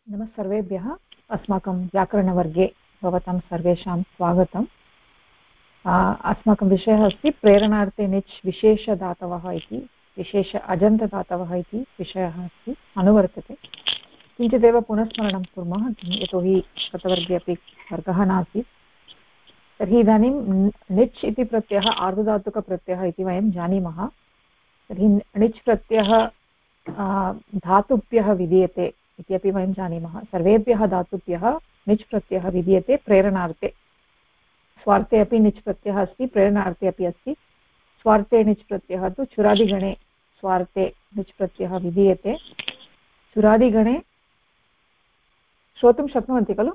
नमः सर्वेभ्यः। अस्माकं व्याकरणवर्गे भवतां सर्वेषां स्वागतम्। अस्माकं विषयः अस्ति प्रेरणार्थे निच् विशेषधातवः इति, विशेष अजन्तधातवः इति विषयः अस्ति, अनुवर्तते। किञ्चिदेव पुनस्मरणं कुर्मः, यतोहि गतवर्गे अपि वर्गः नासीत्। तर्हि इदानीं निच् इति प्रत्ययः आर्धधातुकप्रत्ययः इति वयं जानीमः। तर्हि निच् प्रत्ययः धातुभ्यः विधीयते इति अपि वयं जानीमः। सर्वेभ्यः धातुभ्यः निच् प्रत्ययः विधीयते प्रेरणार्थे। स्वार्थे अपि निच् प्रत्ययः अस्ति, प्रेरणार्थे अपि अस्ति। स्वार्थे निच् प्रत्ययः तु चुरादिगणे स्वार्थे निच् प्रत्ययः विधीयते। चुरादिगणे श्रोतुं शक्नुवन्ति खलु?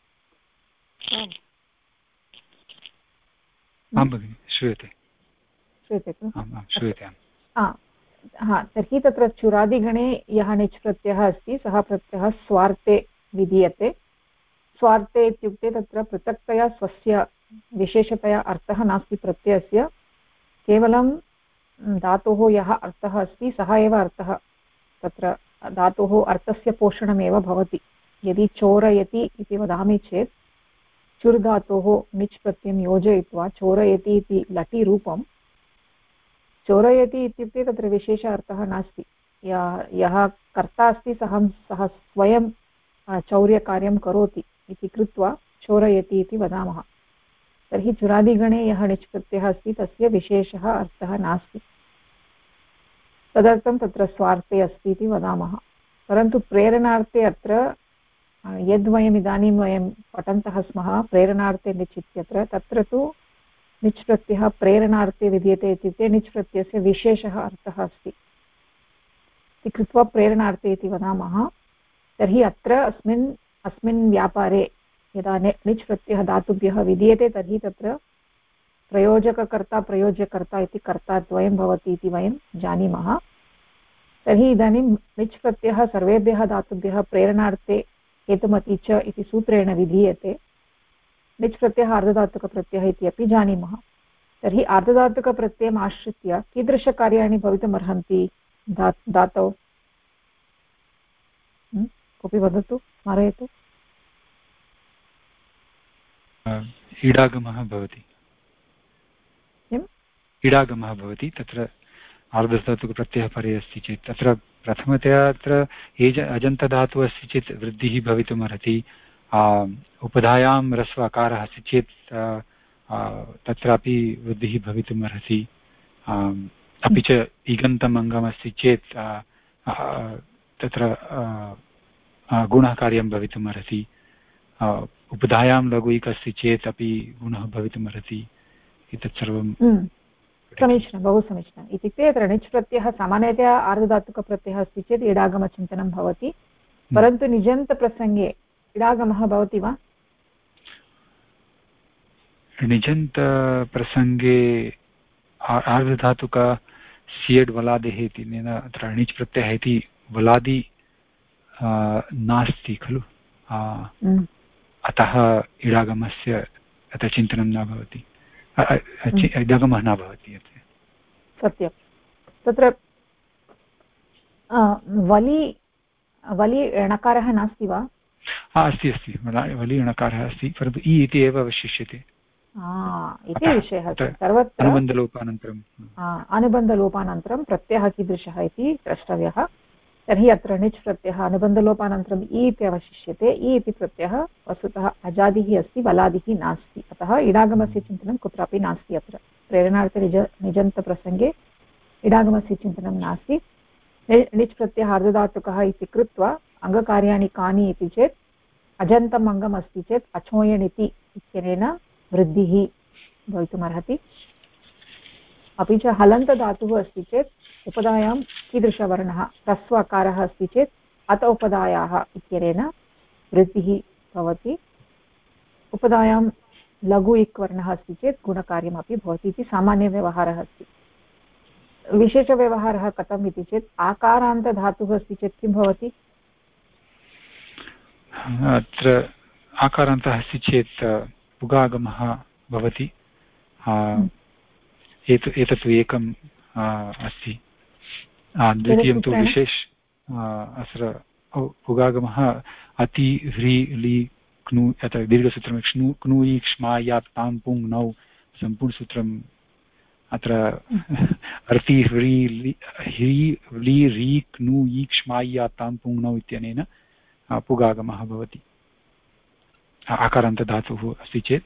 आं भगिनि, श्रूयते। श्रूयते खलु? श्रूयते। तर्हि तत्र चुरादिगणे यः निच् प्रत्ययः अस्ति सः प्रत्ययः स्वार्थे विधीयते। स्वार्थे इत्युक्ते तत्र पृथक्तया स्वस्य विशेषतया अर्थः नास्ति प्रत्ययस्य, केवलं धातोः यः अर्थः अस्ति सः एव अर्थः, तत्र धातोः अर्थस्य पोषणमेव भवति। यदि चोरयति इति वदामि चेत् चुर् धातोः निच् प्रत्ययं योजयित्वा चोरयति इति लटिरूपं, चोरयति इत्युक्ते तत्र विशेष अर्थः नास्ति। यः कर्ता अस्ति सः स्वयं चौर्यकार्यं करोति इति कृत्वा चोरयति इति वदामः। तर्हि चुरादिगणे यः निच् प्रत्ययः अस्ति तस्य विशेषः अर्थः नास्ति, तदर्थं तत्र स्वार्थे अस्ति इति वदामः। परन्तु प्रेरणार्थे अत्र यद्वयम् इदानीं वयं पठन्तः स्मः प्रेरणार्थे निच् इत्यत्र, तत्र तु निच् प्रत्ययः प्रेरणार्थे विधीयते इत्युक्ते निच् प्रत्ययस्य विशेषः अर्थः अस्ति इति कृत्वा प्रेरणार्थे इति वदामः। तर्हि अत्र अस्मिन् व्यापारे यदा निच् प्रत्ययः धातुभ्यः विधीयते तर्हि तत्र प्रयोजककर्ता प्रयोज्यकर्ता इति कर्ताद्वयं भवति इति वयं जानीमः। तर्हि इदानीं निच् प्रत्ययः सर्वेभ्यः धातुभ्यः प्रेरणार्थे हेतुमति च इति सूत्रेण विधीयते। निच् प्रत्ययः आर्धधातुकप्रत्ययः इति अपि जानीमः। तर्हि आर्धधातुकप्रत्ययम् आश्रित्य कीदृशकार्याणि भवितुमर्हन्ति धातौ? कोऽपि वदतु, स्मारयतु। ईडागमः भवति। किम्? ईडागमः भवति। तत्र आर्धधातुकप्रत्ययः परे अस्ति चेत् तत्र प्रथमतया अत्र अजन्तधातुः अस्ति चेत् वृद्धिः भवितुमर्हति। उपधायां ह्रस्व अकारः अस्ति चेत् तत्रापि वृद्धिः भवितुमर्हति। अपि च इगन्तम् अङ्गमस्ति चेत् तत्र गुणः कार्यं भवितुमर्हति। उपधायां लघु इक् अस्ति चेत् अपि गुणः भवितुमर्हति। एतत् सर्वं समीचीनं, बहु समीचीनम्। इत्युक्ते अत्र निच् प्रत्ययः सामान्यतया आर्धधातुकप्रत्ययः अस्ति चेत् इडागमचिन्तनं भवति, परन्तु निजन्तप्रसङ्गे इडागमः भवति वा? निजन्तप्रसङ्गे आर्धधातुक सियड् वलादेः इति अत्र णिच् प्रत्ययः इति वलादि नास्ति खलु, अतः इडागमस्य अत्र चिन्तनं न भवति, इडागमः न भवति। सत्यं। तत्र वलि णकारः नास्ति वा? अस्ति अस्ति, वलि णकारः अस्ति, परन्तु इ इति एव अवशिष्यते इति विषयः। सर्वत्र अनुबन्धलोपानन्तरं प्रत्ययः कीदृशः इति द्रष्टव्यः। तर्हि अत्र निच् प्रत्ययः अनुबन्धलोपानन्तरम् इ इति अवशिष्यते। इ इति प्रत्ययः वस्तुतः अजादिः अस्ति, वलादिः नास्ति, अतः इडागमस्य चिन्तनं कुत्रापि नास्ति। अत्र प्रेरणार्थे निजन्तप्रसङ्गे इडागमस्य चिन्तनं नास्ति। निच् प्रत्ययः आर्धधातुकः इति कृत्वा अङ्गकार्याणि कानि इति चेत् अजन्तम् अङ्गम् अस्ति चेत् अचोयण् इति इत्यनेन वृद्धिः भवितुमर्हति। अपि च हलन्तधातुः अस्ति चेत् उपधायां कीदृशवर्णः ह्रस्वकारः अस्ति चेत् अत उपधायाः इत्यनेन वृद्धिः भवति। उपधायां लघु इक् वर्णः अस्ति चेत् गुणकार्यमपि भवति इति सामान्यव्यवहारः अस्ति। विशेषव्यवहारः कथम् इति चेत् आकारान्तधातुः अस्ति चेत् किं भवति? अत्र आकारान्तः अस्ति चेत् पुगागमः भवति। एतत् एकम् अस्ति। द्वितीयं तु विशेष अत्र पुगागमः अति ह्री लि क्नु अत्र दीर्घसूत्रं क्नु क्ष्मा यात् तां पुङ् नौ सम्पूर्णसूत्रम् अत्र अर्ति ह्री लि री क्नु क्ष्मा यात् तां पुङ् नौ इत्यनेन पुगागमः भवति आकारान्तधातुः अस्ति चेत्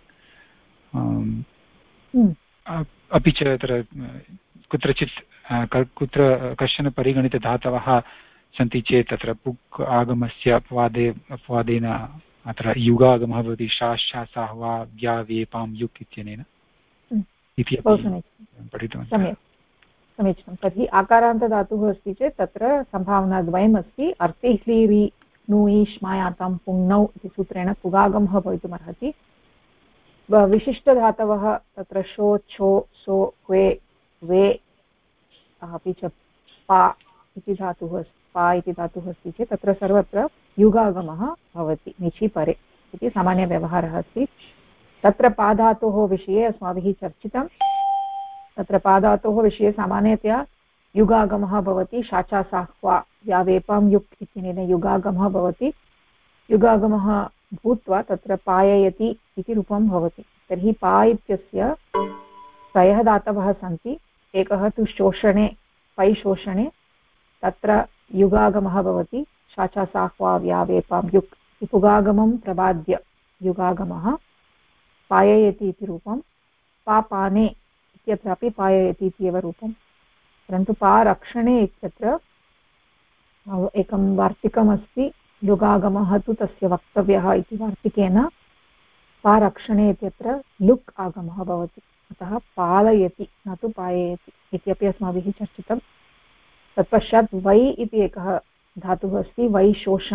अपि च अत्र कुत्रचित् कुत्र कश्चन परिगणितधातवः सन्ति चेत् तत्र पुक् आगमस्य अपवादेन अत्र युगागमः भवति शा सा वा व्या वे पां युक् इत्यनेन इति पठितवन्तः। सम्यक् समीचीनं। तर्हि आकारान्तधातुः अस्ति चेत् तत्र सम्भावनाद्वयम् अस्ति अर्थे ह्लीरि नुयि श्मायातां पुङ्नौ इति सूत्रेण पुगागमः भवितुमर्हति। विशिष्टधातवः तत्र शो छो सो ह्वे वे अपि च पा इति धातुः अस्ति चेत् तत्र सर्वत्र युगागमः भवति निचि परे इति सामान्यव्यवहारः अस्ति। तत्र पाधातोः विषये अस्माभिः चर्चितं। तत्र पाधातोः विषये सामान्यतया युगागमः भवति शाचा साह्वा व्यावेपां युक् इत्यनेन युगागमः भवति। युगागमः भूत्वा तत्र पाययति इति रूपं भवति। तर्हि पा इत्यस्य त्रयः धातवः सन्ति। एकः तु शोषणे पै शोषणे तत्र युगागमः भवति शाचा साह्वा व्यावेपां युक् पुगागमं प्रबाद्य युगागमः पाययति इति रूपं पापाने इत्यत्रापि पाययति इत्येव रूपं। परन्तु पारक्षणे इत्यत्र एकं वार्तिकमस्ति युगागमः तु तस्य वक्तव्यः इति वार्तिकेन पारक्षणे इत्यत्र लुक् आगमः भवति। अतः पालयति न तु पाययति इत्यपि अस्माभिः चर्चितं। तत्पश्चात् वै इति एकः धातुः अस्ति वै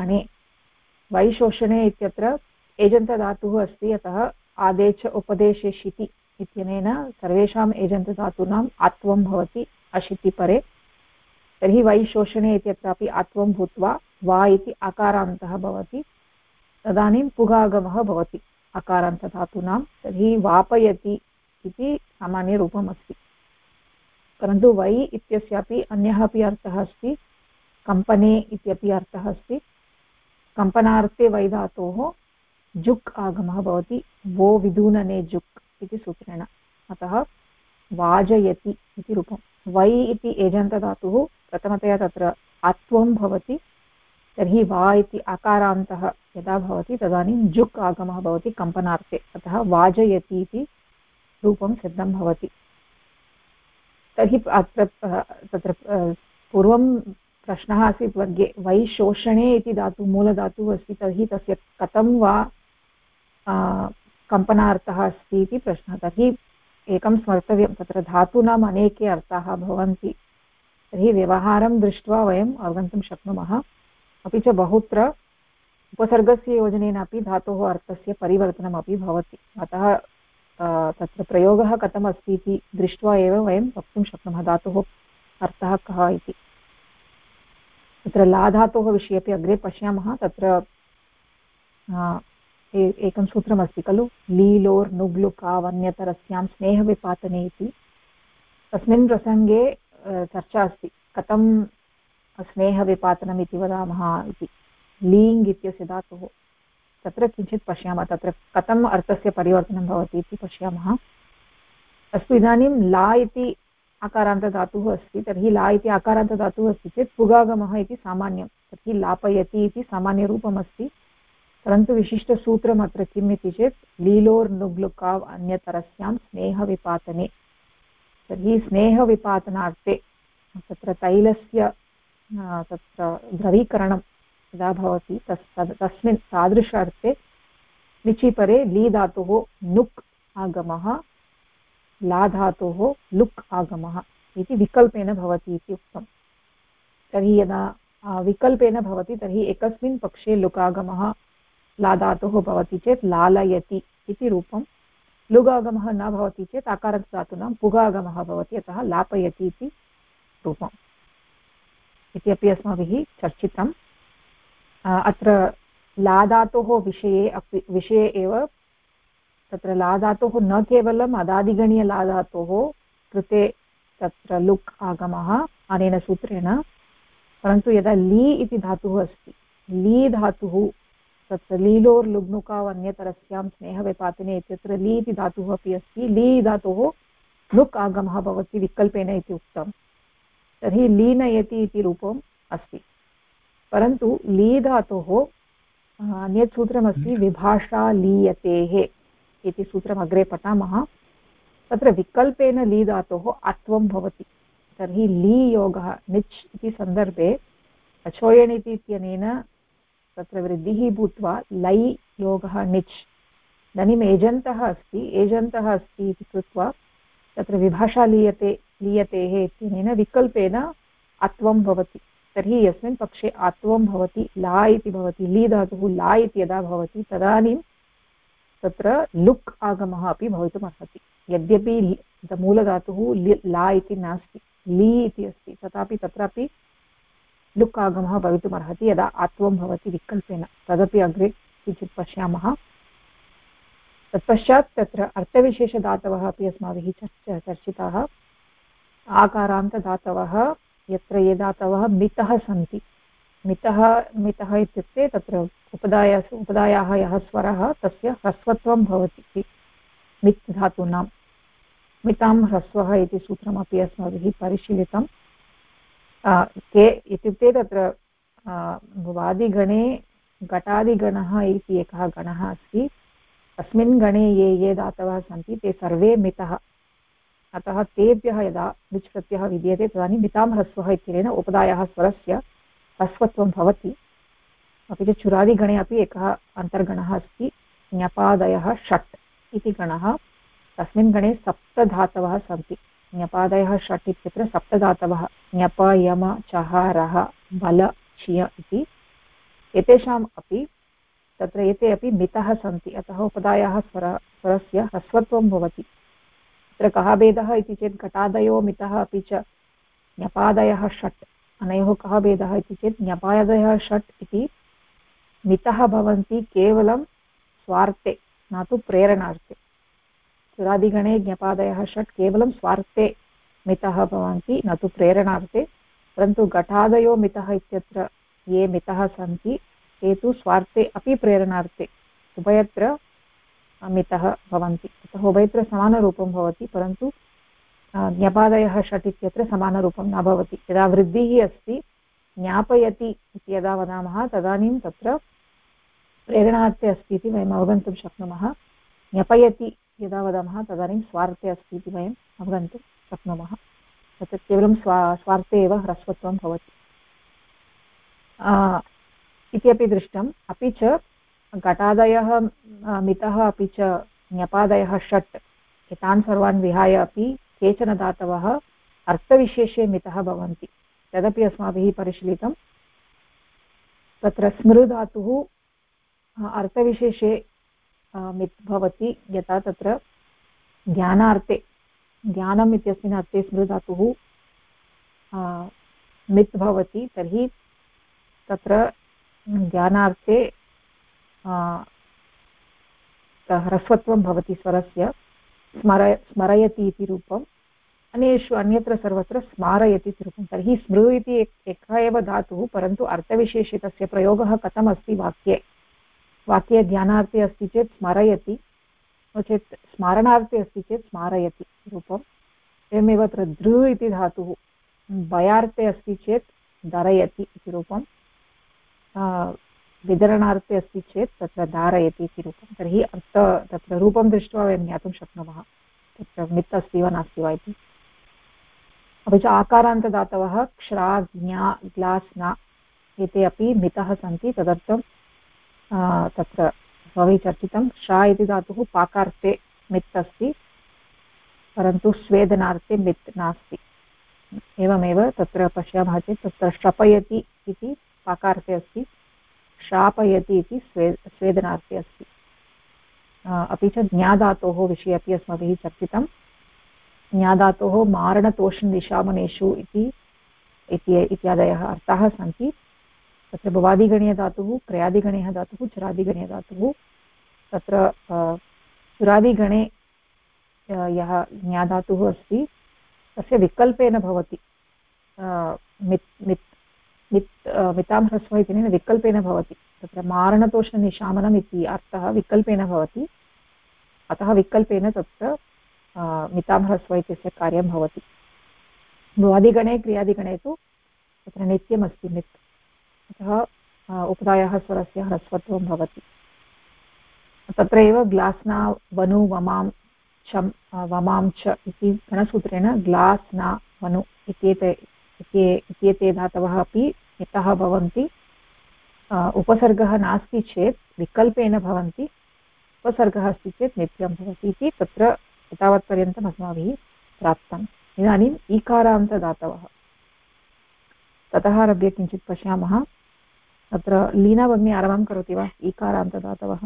शोषणे इत्यत्र एजन्तधातुः अस्ति। अतः आदेश उपदेशे शिति इत्यनेन सर्वेषाम् एजन्तधातूनाम् आत्वं भवति अशिति परे। तर्हि वै शोषणे इत्यत्रापि आत्वं भूत्वा वा इति आकारान्तः भवति। तदानीं पुगागमः भवति अकारान्तधातूनां। तर्हि वापयति इति सामान्यरूपम् अस्ति। परन्तु वै इत्यस्यापि अन्यः अपि अर्थः अस्ति कम्पने इत्यपि अर्थः अस्ति। कम्पनार्थे वै धातोः जुक् आगमः भवति वो विदूनने जुक् इति सूत्रेण। अतः वाजयति इति रूपं। वै इति एजन्तधातुः प्रथमतया तत्र आत्वं भवति। तर्हि वा इति आकारान्तः यदा भवति तदानीं जुक् आगमः भवति कम्पनार्थे। अतः वाजयति इति रूपं सिद्धं भवति। तर्हि तत्र पूर्वं प्रश्नः आसीत् वर्गे वै शोषणे इति धातुः मूलधातुः अस्ति तर्हि तस्य कथं वा कम्पनार्थः अस्ति इति प्रश्नः। तर्हि एकं स्मर्तव्यं तत्र धातूनाम् अनेके अर्थाः भवन्ति। तर्हि व्यवहारं दृष्ट्वा वयम् अवगन्तुं शक्नुमः। अपि च बहुत्र उपसर्गस्य योजनेनापि धातोः अर्थस्य परिवर्तनमपि भवति। अतः तत्र प्रयोगः कथम् अस्ति इति दृष्ट्वा एव वयं वक्तुं शक्नुमः धातोः अर्थः कः इति। तत्र ला धातोः विषये अपि अग्रे पश्यामः। तत्र एकं सूत्रमस्ति खलु लीलोर् नुग्लुकावन्यतरस्यां स्नेहविपातने इति। तस्मिन् प्रसङ्गे चर्चा अस्ति कथं स्नेहविपातनम् इति वदामः इति। लीङ् इत्यस्य धातुः तत्र किञ्चित् पश्यामः तत्र कथम् अर्थस्य परिवर्तनं भवति इति पश्यामः। अस्तु इदानीं ला इति आकारान्तधातुः अस्ति। तर्हि ला इति आकारान्तधातुः अस्ति चेत् पुगागमः इति सामान्यं। तर्हि लापयति इति सामान्यरूपमस्ति। परन्तु विशिष्टसूत्रम् अत्र किम् इति चेत् लीलोर्नुग्लुकाव् अन्यतरस्यां स्नेहविपातने। तर्हि स्नेहविपातनार्थे तत्र तैलस्य तत्र द्रवीकरणं यदा भवति तस्मिन् तादृश अर्थे निचिपरे ली धातुः नुक् आगमः ला धातोः लुक् आगमः इति विकल्पेन भवति इति उक्तं। तर्हि यदा विकल्पेन भवति तर्हि एकस्मिन् पक्षे लुकागमः ला धातुः भवति चेत् लालयति इति रूपं। लुगागमः न भवति चेत् आकारधातूनां पुगागमः भवति। अतः लापयति इति रूपम् इति अपि अस्माभिः चर्चितम्। अत्र ला धातोः विषये एव तत्र ला धातोः न केवलम् अदादिगणीय ला धातोः कृते तत्र लुक् आगमः अनेन सूत्रेण। परन्तु यदा ली इति धातुः अस्ति ली धातुः तत्र लीलोर्लुग्नुकावन्यतरस्यां स्नेहविपातिने इत्यत्र ली इति धातुः अपि अस्ति ली धातोः लुक् आगमः भवति विकल्पेन इति उक्तं तर्हि लीनयति इति रूपम् अस्ति परन्तु ली धातोः अन्यत् सूत्रमस्ति विभाषा लीयतेः इति सूत्रम् अग्रे पठामः तत्र विकल्पेन ली धातोः अत्वं भवति तर्हि ली योगः निच् इति सन्दर्भे अचोयणिति इत्यनेन तत्र वृद्धिः भूत्वा लै योगः निच् इदानीम् एजन्तः अस्ति इति कृत्वा तत्र विभाषा लीयतेः इत्यनेन विकल्पेन अत्वं भवति तर्हि यस्मिन् पक्षे अत्वं भवति ला इति भवति ली धातुः ला इति यदा भवति तदानीं तत्र लुक् आगमः अपि भवितुम् अर्हति यद्यपि मूलधातुः ला इति नास्ति ली इति अस्ति तथापि तत्रापि लुक् आगमः भवितुम् अर्हति यदा आत्वं भवति विकल्पेन तदपि अग्रे किञ्चित् पश्यामः तत्पश्चात् तत्र अर्थविशेषधातवः अपि अस्माभिः चर्चिताः आकारान्तधातवः यत्र ये धातवः मितः सन्ति मितः इत्युक्ते तत्र उपधायाः यः स्वरः तस्य ह्रस्वत्वं भवति मित् धातूनां मितां ह्रस्वः इति सूत्रमपि अस्माभिः परिशीलितं के इत्युक्ते तत्र वादिगणे घटादिगणः इति एकः गणः अस्ति तस्मिन् गणे ये धातवः सन्ति ते सर्वे मितः अतः तेभ्यः यदा लिच् प्रत्ययः विद्यते तदानीं मितां ह्रस्वः इत्यनेन उपधायाः स्वरस्य ह्रस्वत्वं भवति अपि च चुरादिगणे अपि एकः अन्तर्गणः अस्ति ञपादयः षट् इति गणः तस्मिन् गणे सप्तधातवः सन्ति ञपादयः षट् इत्यत्र सप्तधातवः ञप यम चः रः बल छिय इति एतेषाम् अपि तत्र एते अपि मितः सन्ति अतः उपधायाः स्वरस्य ह्रस्वत्वं भवति तत्र कः भेदः इति चेत् घटादयो मितः अपि च ञपादयः षट् अनयोः कः भेदः इति चेत् ञपादयः षट् इति मितः भवन्ति केवलं स्वार्थे न तु प्रेरणार्थे चुरादिगणे ज्ञपादयः षट् केवलं स्वार्थे मितः भवन्ति न तु प्रेरणार्थे परन्तु घटादयो मितः इत्यत्र ये मितः सन्ति ते तु स्वार्थे अपि प्रेरणार्थे उभयत्र मितः भवन्ति अतः उभयत्र समानरूपं भवति परन्तु ज्ञपादयः षट् इत्यत्र समानरूपं न भवति यदा वृद्धिः अस्ति ज्ञापयति इति यदा वदामः तदानीं तत्र प्रेरणार्थे अस्ति इति वयम् अवगन्तुं शक्नुमः ज्ञापयति यदा वदामः तदानीं स्वार्थे अस्ति इति वयम् अवगन्तुं शक्नुमः तत्र केवलं स्वार्थे एव ह्रस्वत्वं भवति इति अपि दृष्टम् अपि च घटादयः मितः अपि च ञपादयः षट् एतान् सर्वान् विहाय अपि केचन धातवः अर्थविशेषे मितः भवन्ति तदपि अस्माभिः परिशीलितं तत्र स्मृ धातुः अर्थविशेषे मित् भवति यथा तत्र ज्ञानार्थे ज्ञानम् इत्यस्मिन् अर्थे स्मृ धातुः मित् भवति तर्हि तत्र ज्ञानार्थे ह्रस्वत्वं भवति स्वरस्य स्मरयति इति रूपम् अन्यत्र सर्वत्र स्मारयति इति रूपं तर्हि स्मृ इति एकः एव धातुः परन्तु अर्थविशेषे तस्य प्रयोगः कथम् अस्ति वाक्ये ज्ञानार्थे अस्ति चेत् स्मरयति नो चेत् स्मारणार्थे अस्ति चेत् स्मारयति रूपम् एवमेव अत्र दृ इति धातुः भयार्थे अस्ति चेत् धरयति इति रूपं विदरणार्थे अस्ति चेत् तत्र धारयति इति रूपं तर्हि तत्र रूपं दृष्ट्वा वयं ज्ञातुं शक्नुमः तत्र मित् अस्ति वा नास्ति वा इति अपि च आकारान्तदातवः क्ष्रा ज्ञा ग्लास् न एते अपि मितः सन्ति तदर्थं तत्र अस्माभिः चर्चितं क्षा इति धातुः पाकार्थे मित् अस्ति परन्तु स्वेदनार्थे मित् नास्ति एवमेव तत्र पश्यामः चेत् तत्र श्रपयति इति पाकार्थे अस्ति श्रापयति इति स्वेदनार्थे अस्ति अपि च ज्ञाधातोः विषये अपि अस्माभिः चर्चितं ज्ञाधातोः मारणतोषणनिशामनेषु इत्यादयः अर्थाः सन्ति तत्र भवादिगणीयधातुः क्रयादिगणीयः धातुः चुरादिगणीयधातुः तत्र चुरादिगणे यः ज्ञाधातुः अस्ति तस्य विकल्पेन भवति मितां ह्रस्वः इत्यनेन विकल्पेन भवति तत्र मारणतोषनिशामनम् इति अर्थः विकल्पेन भवति, अतः विकल्पेन तत्र मिताभस्व इत्यस्य कार्यं भवति। भ्वादिगणे क्रियादिगणे तु तत्र नित्यमस्ति नित्, अतः उपधायाः स्वरस्य ह्रस्वत्वं भवति। तत्रैव ग्लास्ना वनु वमां चं वमां च इति गणसूत्रेण ग्लास्ना वनु इत्येते धातवः अपि मितः भवन्ति। उपसर्गः नास्ति चेत् विकल्पेन भवन्ति, उपसर्गः अस्ति चेत् नित्यं भवति इति तत्र एतावत्पर्यन्तम् अस्माभिः प्राप्तम्। इदानीम् ईकारान्तदातवः, ततः आरभ्य किञ्चित् पश्यामः। तत्र लीना भगिनी आरम्भं करोति वा? ईकारान्तदातवः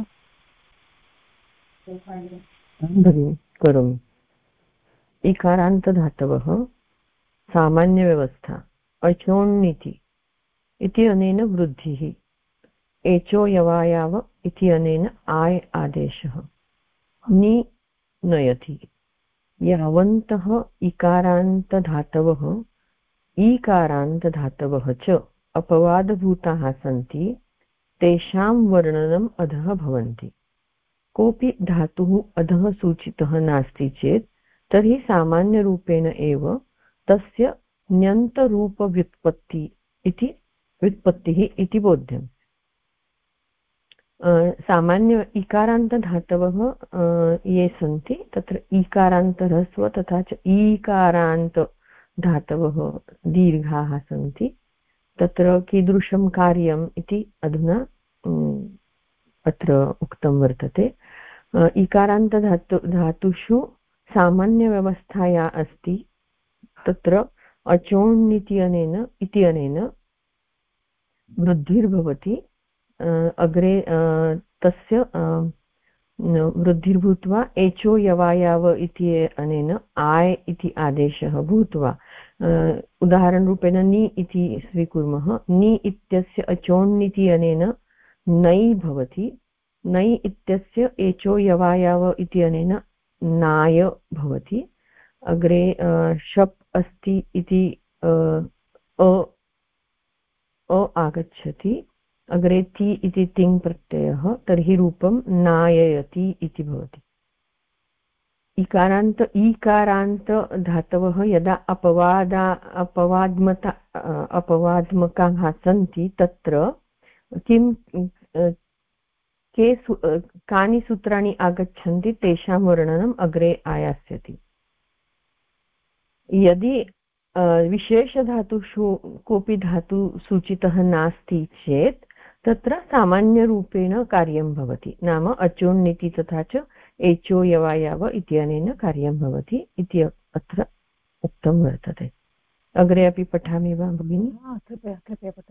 भगिनि करोमि। ईकारान्तधातवः सामान्यव्यवस्था अचोण्निति इति अनेन वृद्धिः, एचो यवायाव इति अनेन आय् आदेशः, नि नयति। यावन्तः इकारान्तधातवः ईकारान्तधातवः च अपवादभूताः सन्ति तेषां वर्णनम् अधः भवन्ति। कोऽपि धातुः अधः सूचितः नास्ति चेत् तर्हि सामान्यरूपेण एव तस्य व्युत्पत्तिः इति बोध्यम्। सामान्य इकारान्तधातवः ये सन्ति तत्र ईकारान्तह्रस्व तथा च ईकारान्तधातवः दीर्घाः सन्ति। तत्र कीदृशं कार्यम् इति अधुना अत्र उक्तं वर्तते। इकारान्तधातुषु सामान्यव्यवस्था या अस्ति तत्र अचोण्निति अनेन वृद्धिर्भवति। अग्रे तस्य वृद्धिर्भूत्वा एचो यवायाव इति अनेन आय् इति आदेशः भूत्वा, उदाहरणरूपेण नि इति स्वीकुर्मः। नि इत्यस्य अचोण्निति अनेन नै भवति, नै इत्यस्य एचो यवायाव इति अनेन नाय भवति। अग्रे शप् अस्ति इति आगच्छति। अग्रे ति इति तिङ् प्रत्ययः, तर्हि रूपं नाययति इति भवति। ईकारान्त धातवः यदा अपवाद्मकाः सन्ति तत्र कानि सूत्राणि आगच्छन्ति तेषां वर्णनम् अग्रे आयास्यति। यदि विशेषधातुषु कोऽपि धातु सूचितः नास्ति चेत् तत्र सामान्यरूपेण कार्यं भवति, नाम अचोण्निति तथा च एचो यवायाव इत्यनेन कार्यं भवति इति अत्र उक्तं वर्तते। अग्रे अपि पठामि वा भगिनि? कृपया पठतु।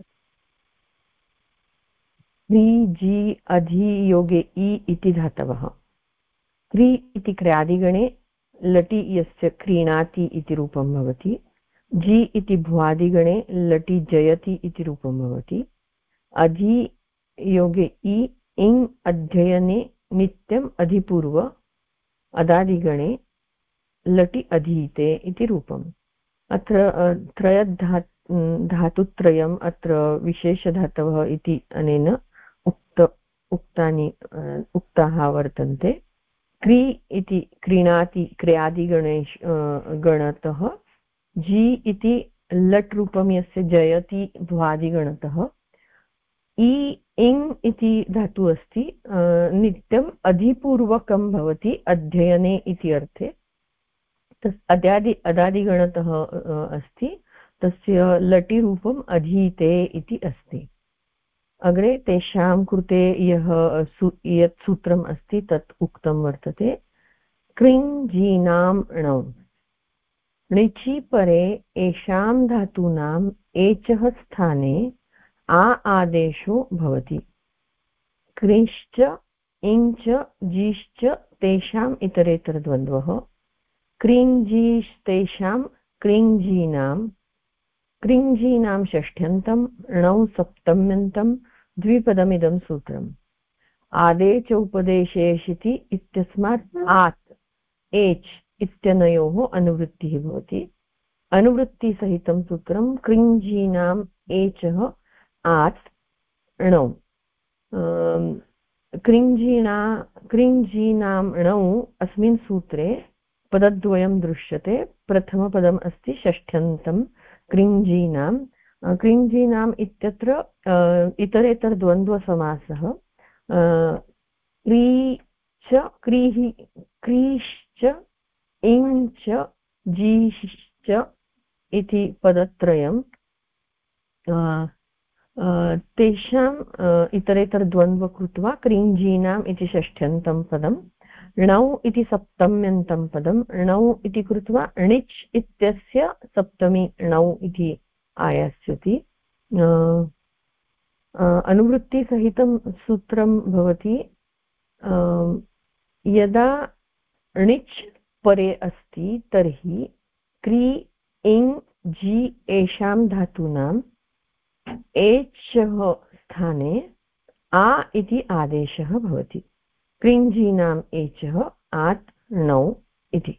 क्रि जि अधियोगे इ इति धातवः। क्रि इति क्रियादिगणे लटि यस्य क्रीणाति इति रूपं भवति। जि इति भ्वादिगणे लटि जयति इति रूपं भवति। अधियोगे इ इङ् अध्ययने नित्यम् अधिपूर्व अदादिगणे लटि अधीते इति रूपम्। अत्र धातुत्रयम् अत्र विशेषधातवः इति अनेन उक्ताः वर्तन्ते। क्रि इति क्रीणाति क्रियादिगणेश गणतः, जि इति लट् रूपं यस्य जयति भ्वादिगणतः, इङ् इति धातु अस्ति नित्यम् अधिपूर्वकं भवति अध्ययने इति अर्थे। अदादिगणतः अस्ति, तस्य लटिरूपम् अधीते इति अस्ति। अग्रे तेषां कृते यत् सूत्रम् अस्ति तत् उक्तं वर्तते। कृञ् जीनां णौ णिचि परे एषां धातूनाम् एचः स्थाने आ आदेशो भवति। कृञ्श्च इञ्च जिश्च तेषाम् इतरेतरद्वन्द्वः। कृञ्जीस्तेषां कृञ्जीनां षष्ठ्यन्तं णौ सप्तम्यन्तं द्विपदमिदं सूत्रम्। आदेच उपदेशेषिति इत्यस्मात् आत् एच् इत्यनयोः अनुवृत्तिः भवति। अनुवृत्तिसहितं सूत्रं कृञ्जीनाम् एचः आत् णौ। कृञ्जीनां णौ अस्मिन् सूत्रे पदद्वयं दृश्यते प्रथमपदम् अस्ति षष्ठ्यन्तं कृञ्जीनाम् इत्यत्र इतरेतरद्वन्द्वसमासः क्रीश्च इञ्च जीश्च इति पदत्रयं तेषाम् इतरेतरद्वन्द्व कृत्वा क्रीञ्जीनाम् इति षष्ठ्यन्तं पदं णौ इति सप्तम्यन्तं पदं णौ इति कृत्वा णिच् इत्यस्य सप्तमी णौ इति आयास्यति अनुवृत्तिसहितं सूत्रं भवति यदा णिच् परे अस्ति तर्हि क्री इङ् जी एषां धातूनाम् एचः स्थाने आ इति आदेशः भवति कृञ्जीनाम् एचः आत् णौ इति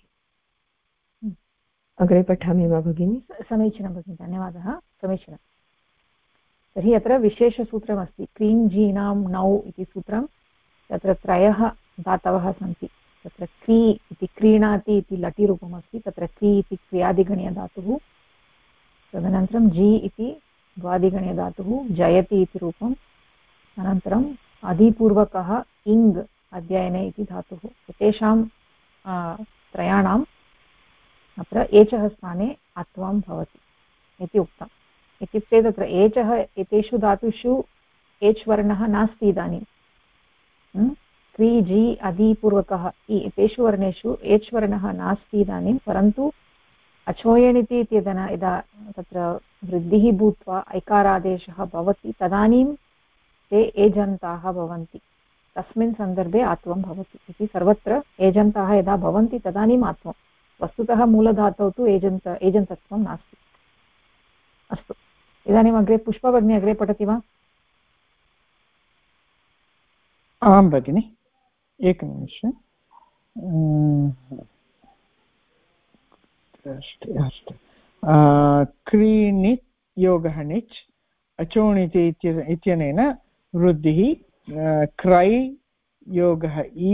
अग्रे पठामि वा भगिनि समीचीनं भगिनि धन्यवादः समीचीनं तर्हि अत्र विशेषसूत्रमस्ति क्रीञ्जीनां णौ इति सूत्रं तत्र त्रयः धातवः सन्ति तत्र क्री इति क्रीणाति इति लटिरूपमस्ति तत्र क्री इति क्रियादिगणीयधातुः तदनन्तरं जी इति द्वादिगणीयधातुः जयति इति रूपम् अनन्तरम् अधिपूर्वकः इङ् अध्ययने इति धातुः तेषां त्रयाणाम् अत्र एचः स्थाने अत्वं भवति इति उक्तम् इत्युक्ते तत्र एचः एतेषु धातुषु एच् वर्णः नास्ति इदानीं क्री जी अधिपूर्वकः इ एतेषु वर्णेषु एच् वर्णः नास्ति इदानीं परन्तु अचोयणिति इति यदा तत्र वृद्धिः भूत्वा ऐकारादेशः भवति तदानीं ते एजन्ताः भवन्ति तस्मिन् सन्दर्भे आत्वं भवति इति सर्वत्र एजन्ताः यदा भवन्ति तदानीम् आत्वं वस्तुतः मूलधातौ तु एजन्तत्वं नास्ति अस्तु इदानीम् अग्रे पुष्पभगिनी अग्रे पठति वा आं भगिनि एकनिमिषम् क्रीनिच् योगः निच् अचोणिति इत्यनेन वृद्धिः क्रै योगः इ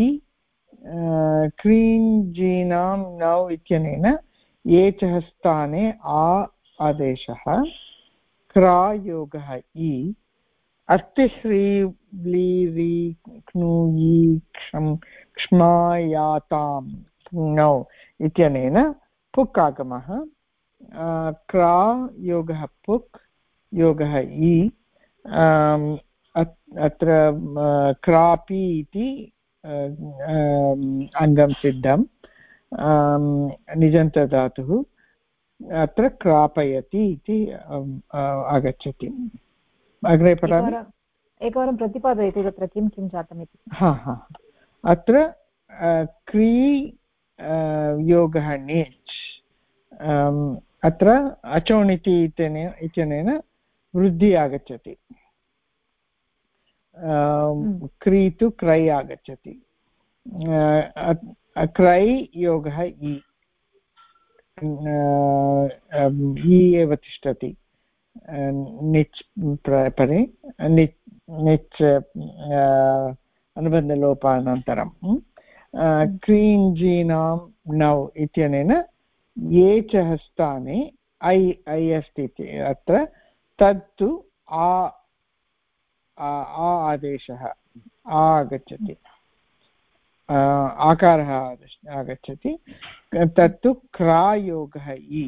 क्रीञ्जीनां नौ इत्यनेन एचः स्थाने आ आदेशः क्रा योगः इ अर्तिह्रीव्लीरि क्नुयि क्ष्मायातां नौ इत्यनेन पुक् आगमः क्रा योगः पुक् योगः इ अत्र क्रापि इति अङ्गं सिद्धं निजन्तधातुः अत्र क्रापयति इति आगच्छति अग्रे पठामि एकवारं प्रतिपादयतु तत्र किं किं जातमिति अत्र क्री योगः णिच् अत्र अचोणिति इत्यनेन वृद्धिः आगच्छति क्री तु क्रै आगच्छति क्रै योगः इ एव तिष्ठति निच् परे निच् अनुबन्धलोपानन्तरं क्रीञ्जीनां नौ इत्यनेन एचः स्थाने ऐ अस्ति अत्र तत्तु आदेशः आगच्छति आकारः आगच्छति तत्तु क्रायोगः इ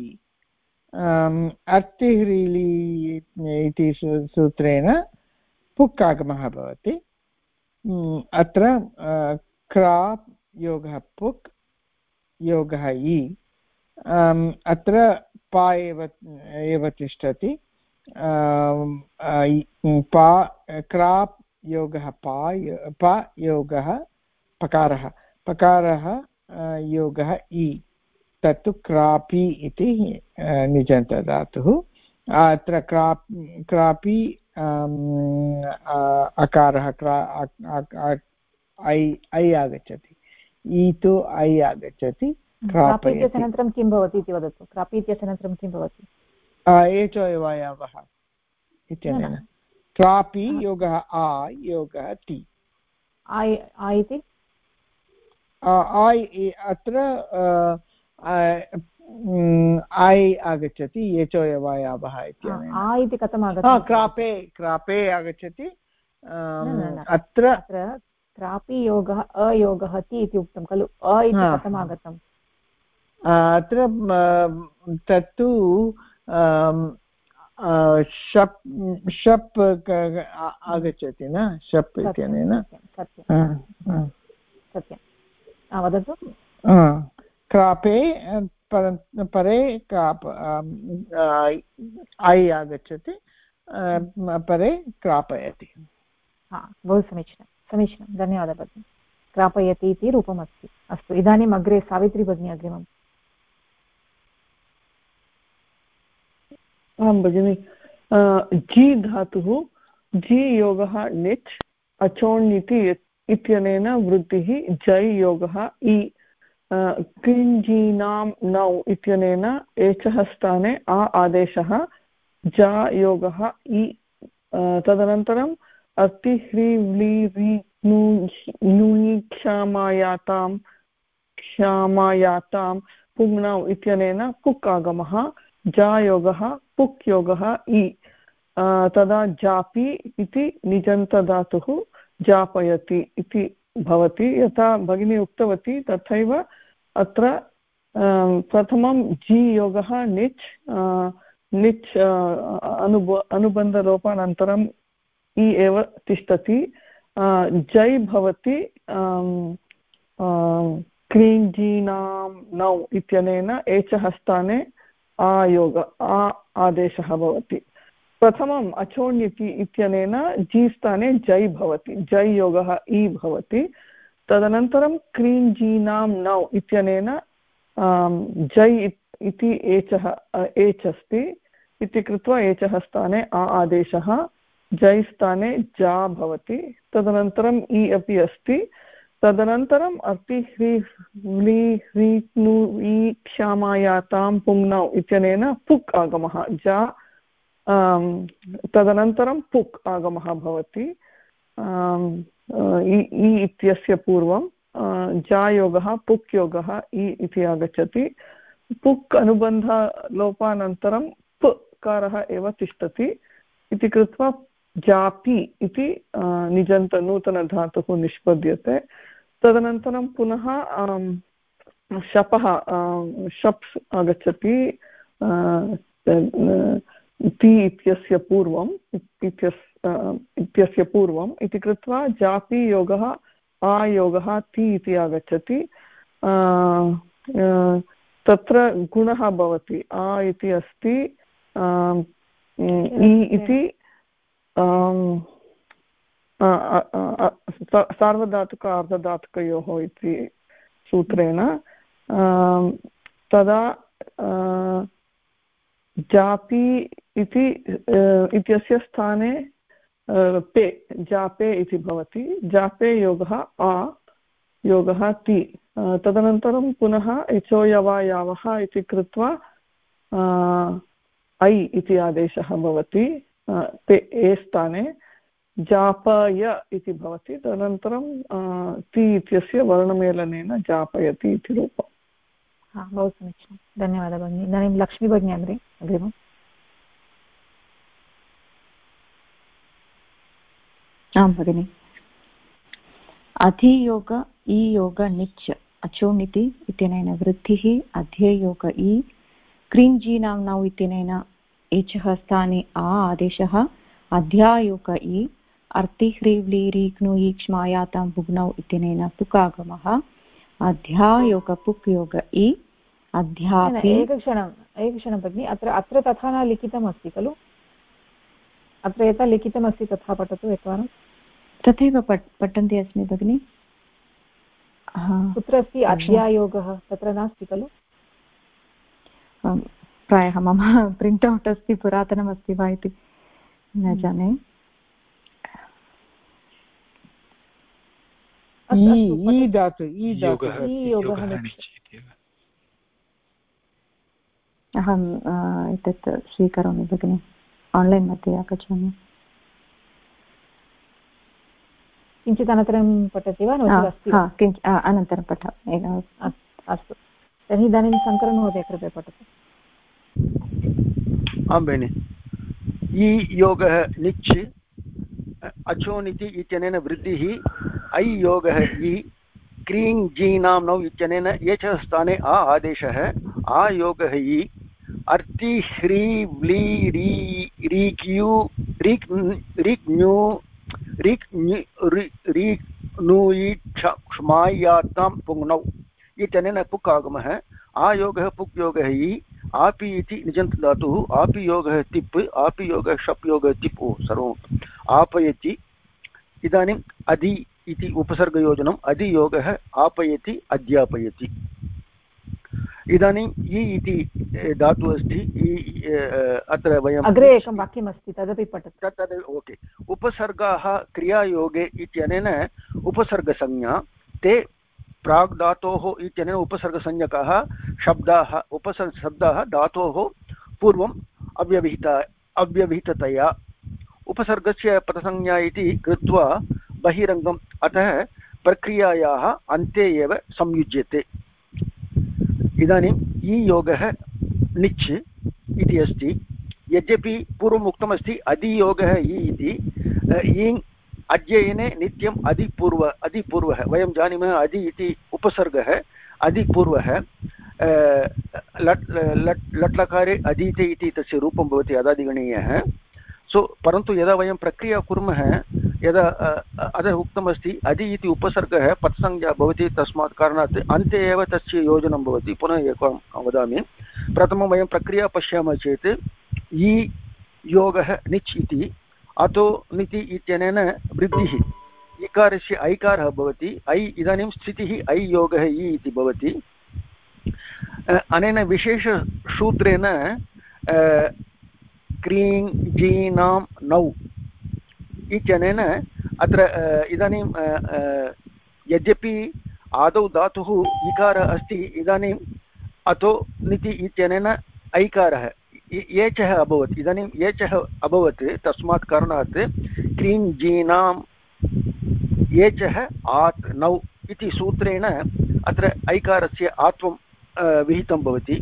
अर्तिह्रीलि इति सूत्रेण पुक् आगमः भवति अत्र क्रा योगः पुक् योगः इ अत्र पा एव तिष्ठति क्राप् योगः पा योगः पकारः योगः इ तत्तु क्रापि इति निजन्तधातुः अत्र क्रापि अकारः ऐ आगच्छति इ तु ऐ आगच्छति क्रापि इत्यस्य अनन्तरं किं भवति इति वदतु क्रापि इत्यस्य अनन्तरं किं भवति एचो वायावः इत्यनेन क्रापि योगः आ योगः ति इति अत्र ऐ आगच्छति एचोयवायावः इत्यनेन इति कथम् आगच्छति क्रापे क्रापे आगच्छति अत्र क्रापि योगः अयोगः ति इति उक्तं खलु इति कथम् आगतम् अत्र तत्तु शप् आगच्छति न शप् इत्यनेन सत्यं वदतु क्रापे परे ऐ आगच्छति परे क्रापयति बहु समीचीनं धन्यवादः भगिनि क्रापयति इति रूपमस्ति अस्तु इदानीम् अग्रे सावित्री भगिनी अग्रिमम् आं भगिनि जी धातुः जी योगः निच् अचोण् इत्यनेन वृद्धिः जै योगः इ क्रिञ्जीनां नौ इत्यनेन एचः स्थाने आ आदेशः जा योगः इ तदनन्तरम् अस्ति ह्री व्ली रि नुनि क्षामायातां पुङ्नौ इत्यनेन पुक् आगमः जा योगः पुक् योगः इ तदा जापि इति निजन्तधातुः जापयति इति भवति यथा भगिनी उक्तवती तथैव अत्र प्रथमं जी योगः निच् अनुबन्धलोपानन्तरम् इ एव तिष्ठति जै भवति क्रीञ्जीनां नौ इत्यनेन एचः स्थाने आदेशः भवति प्रथमम् अचोण्यति इत्यनेन जी स्थाने जै भवति जै योगः इ भवति तदनन्तरं क्रीञ्जीनां नौ इत्यनेन जै इति एच् अस्ति इति कृत्वा एचः स्थाने आदेशः जै स्थाने जा भवति तदनन्तरम् इ अपि अस्ति तदनन्तरम् अर्ति ह्री व्ली ह्री नु इ क्षामायातां पुङ्नौ इत्यनेन पुक् आगमः जा तदनन्तरं पुक् आगमः भवति इ इत्यस्य पूर्वं जायोगः पुक् योगः इ इति आगच्छति पुक् अनुबन्धलोपानन्तरं प कारः एव तिष्ठति इति कृत्वा जापि इति नूतनधातुः निष्पद्यते तदनन्तरं पुनः शपः शप्स् आगच्छति ति इत्यस्य पूर्वम् इति कृत्वा जापि योगः आयोगः ति इति आगच्छति तत्र गुणः भवति आ इति अस्ति इ इति सार्वधातुक अर्धधातुकयोः इति सूत्रेण तदा जापि इति इत्यस्य स्थाने पे जापे इति भवति जापे योगः आ योगः ति तदनन्तरं पुनः एचोयवायावः इति कृत्वा ऐ इति आदेशः भवति पे ए स्थाने जापय इति भवति तदनन्तरं ति इत्यस्य वर्णमेलनेन जापयति इति रूपम् बहु समीचीनं धन्यवादः भगिनि इदानीं लक्ष्मी भगिनी अग्रिमम् आं भगिनि अधियोग ईयोग निच् अचोनिति इत्यनेन वृद्धिः अध्ययोग इ क्रिञ्जीनां नौ इत्यनेन एचः स्थाने आ आदेशः अध्यायोग इ अर्ति ह्रीव्ली रीक्नु ईक्ष्मायातां भुग्नौ इत्यनेन पुकागमः अध्यायोग पुक् योग इ अध्यापि एकक्षणं भगिनि अत्र तथा न लिखितमस्ति खलु अत्र यथा लिखितमस्ति तथा पठतु एकवारं तथैव पठन्ती अस्मि भगिनि कुत्र अस्ति अध्यायोगः तत्र नास्ति खलु प्रायः मम प्रिण्ट् औट् अस्ति पुरातनमस्ति वा इति न जाने अहम् एतत् स्वीकरोमि भगिनि आन्लैन् मध्ये आगच्छामि किञ्चित् अनन्तरं पठति वा? किञ्चित् अनन्तरं पठामि। अस्तु, तर्हि इदानीं शङ्करमहोदय कृपया पठतु। आं भगिनि। इ योगः निच् अचोनिति इत्यनेन वृद्धिः, ऐ योगः इ क्रीं जीनां नौ इत्यनेन एचः स्थाने आ आदेशः, आ योगः इ अर्ति ह्री व्ली री रीक्यू रीक्न्यू रीक्नुयि क्षमायातां पुङ्नौ इत्यनेन पुक् आगमः, आयोगः पुक् योगः इ आपि इति निजन्त धातुः, आपि योगः तिप्, आपि योगः शप् योगः तिप् सर्वम् आपयति। इदानीम् अधि इति उपसर्गयोजनम्, अधियोगः आपयति अध्यापयति। इदानीम् इ इति धातुः अस्ति, अत्र वयम् अग्रे एकं वाक्यमस्ति तदपि पठतु। तद् ओके। उपसर्गाः क्रियायोगे इत्यनेन उपसर्गसंज्ञा, ते प्राग् धातोः इत्यनेन उपसर्गसंज्ञकाः शब्दाः धातोः पूर्वम् अव्यवहिततया उपसर्गस्य पदसंज्ञा इति कृत्वा बहिरङ्गम्, अतः प्रक्रियायाः अन्ते एव संयुज्यते। इदानीम् इ योगः निच् इति अस्ति, यद्यपि पूर्वम् उक्तमस्ति अधियोगः इ इति, ईङ् अध्ययने नित्यम् अधिपूर्वः वयं जानीमः, अधि इति उपसर्गः, अधिपूर्वः लट्लकारे अधीते इति तस्य रूपं भवति अदादिगणीयः। परन्तु यदा वयं प्रक्रिया कुर्मः, यदा अतः उक्तमस्ति अधि इति उपसर्गः पत्संज्ञा भवति, तस्मात् कारणात् अन्ते एव तस्य योजनं भवति। पुनः एकं वदामि, प्रथमं वयं प्रक्रिया पश्यामः चेत् इ योगः निच् इति अतो निति इत्यनेन वृद्धिः, इकारस्य ऐकारः भवति, ऐ इदानीं स्थितिः ऐ योगः इ इति भवति। अनेन विशेषसूत्रेण क्रीं जीनां नौ इत्यनेन अत्र इदानीं यद्यपि आदौ धातुः इकारः अस्ति, इदानीम् अतो निति इत्यनेन ऐकारः एचः अभवत्। इदानीम् एचः अभवत्, तस्मात् कारणात् क्रीं जीनां एचः आत् नौ इति सूत्रेण अत्र ऐकारस्य आत्वं विहितं भवति।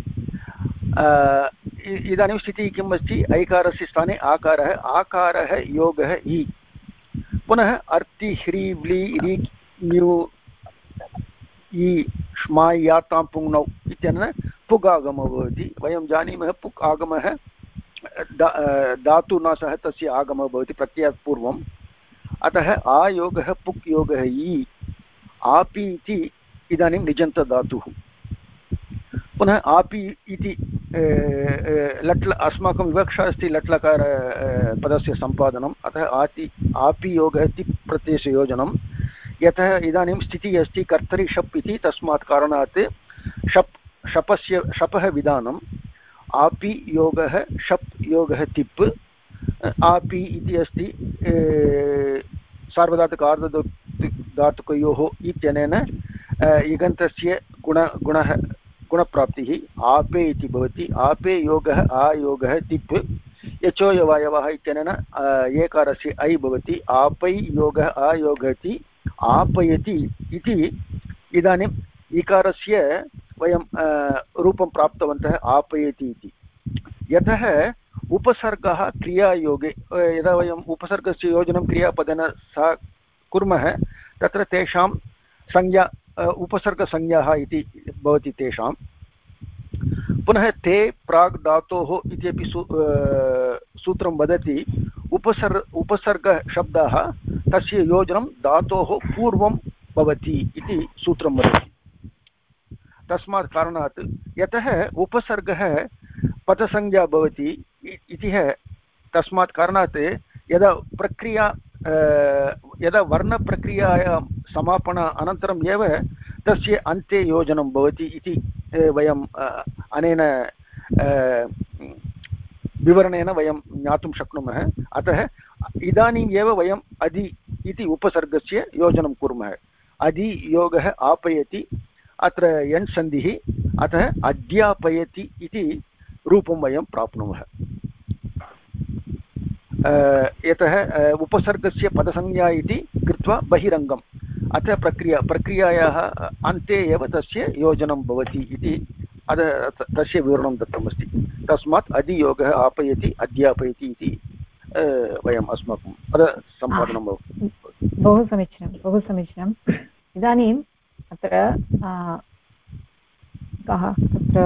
इदानीं स्थितिः किम् अस्ति? ऐकारस्य स्थाने आकारः, आकारः योगः इ। पुनः अर्ति ह्री व्ली री न्यू इ श्मायातां पुङ्नौ इत्यनेन पुग् आगमः भवति। वयं जानीमः पुक् आगमः धातुना सह तस्य आगमः भवति प्रत्ययात् पूर्वम्। अतः आयोगः पुक् योगः इ आपि इति इदानीं निजन्तधातुः। पुनः आपि इति अस्माकं विवक्षा अस्ति लट्लकार पदस्य सम्पादनम्, अतः आपि योगः तिप् प्रत्ययस्य योजनं। यतः इदानीं स्थितिः अस्ति कर्तरि शप् इति, तस्मात् कारणात् शपः विधानम्, आपि योगः शप् योगः तिप्। आपि इति अस्ति सार्वधातुक आर्धधातुकयोः इत्यनेन इगन्तस्य गुणप्राप्तिः आपे इति भवति। आपे योगः आयोगः तिप्, यचोयवायवः इत्यनेन एकारस्य ऐ भवति। आपै योगः आयोगः ति आपयति इति। इदानीम् इकारस्य वयं रूपं प्राप्तवन्तः आपयति इति। यतः उपसर्गः क्रियायोगे, यदा वयम् उपसर्गस्य योजनं क्रियापदेन सह कुर्मः, तत्र तेषां संज्ञा उपसर्गसंज्ञाः इति भवति तेषां। पुनः ते प्राग् धातोः इत्यपि सूत्रं वदति, उपसर्गशब्दाः तस्य योजनं धातोः पूर्वं भवति इति सूत्रं वदति। तस्मात् कारणात् यतः उपसर्गः पदसंज्ञा भवति इति, तस्मात् कारणात् यदा वर्णप्रक्रियायां समापन अनन्तरम् एव तस्य अन्ते योजनं भवति इति वयम् अनेन विवरणेन वयं ज्ञातुं शक्नुमः। अतः इदानीम् एव वयम् अधि इति उपसर्गस्य योजनं कुर्मः। अधि योगः आपयति, अत्र यन् सन्धिः, अतः अध्यापयति इति रूपं वयं प्राप्नुमः। यतः उपसर्गस्य पदसंज्ञा इति कृत्वा बहिरङ्गम् अत्र प्रक्रियायाः अन्ते एव तस्य योजनं भवति इति तस्य विवरणं दत्तमस्ति। तस्मात् अधियोगः आपयति अध्यापयति इति वयम् अस्माकं पदसम्पादनं भवति। बहु समीचीनं, बहु समीचीनम्। इदानीम् अत्र कः तत्र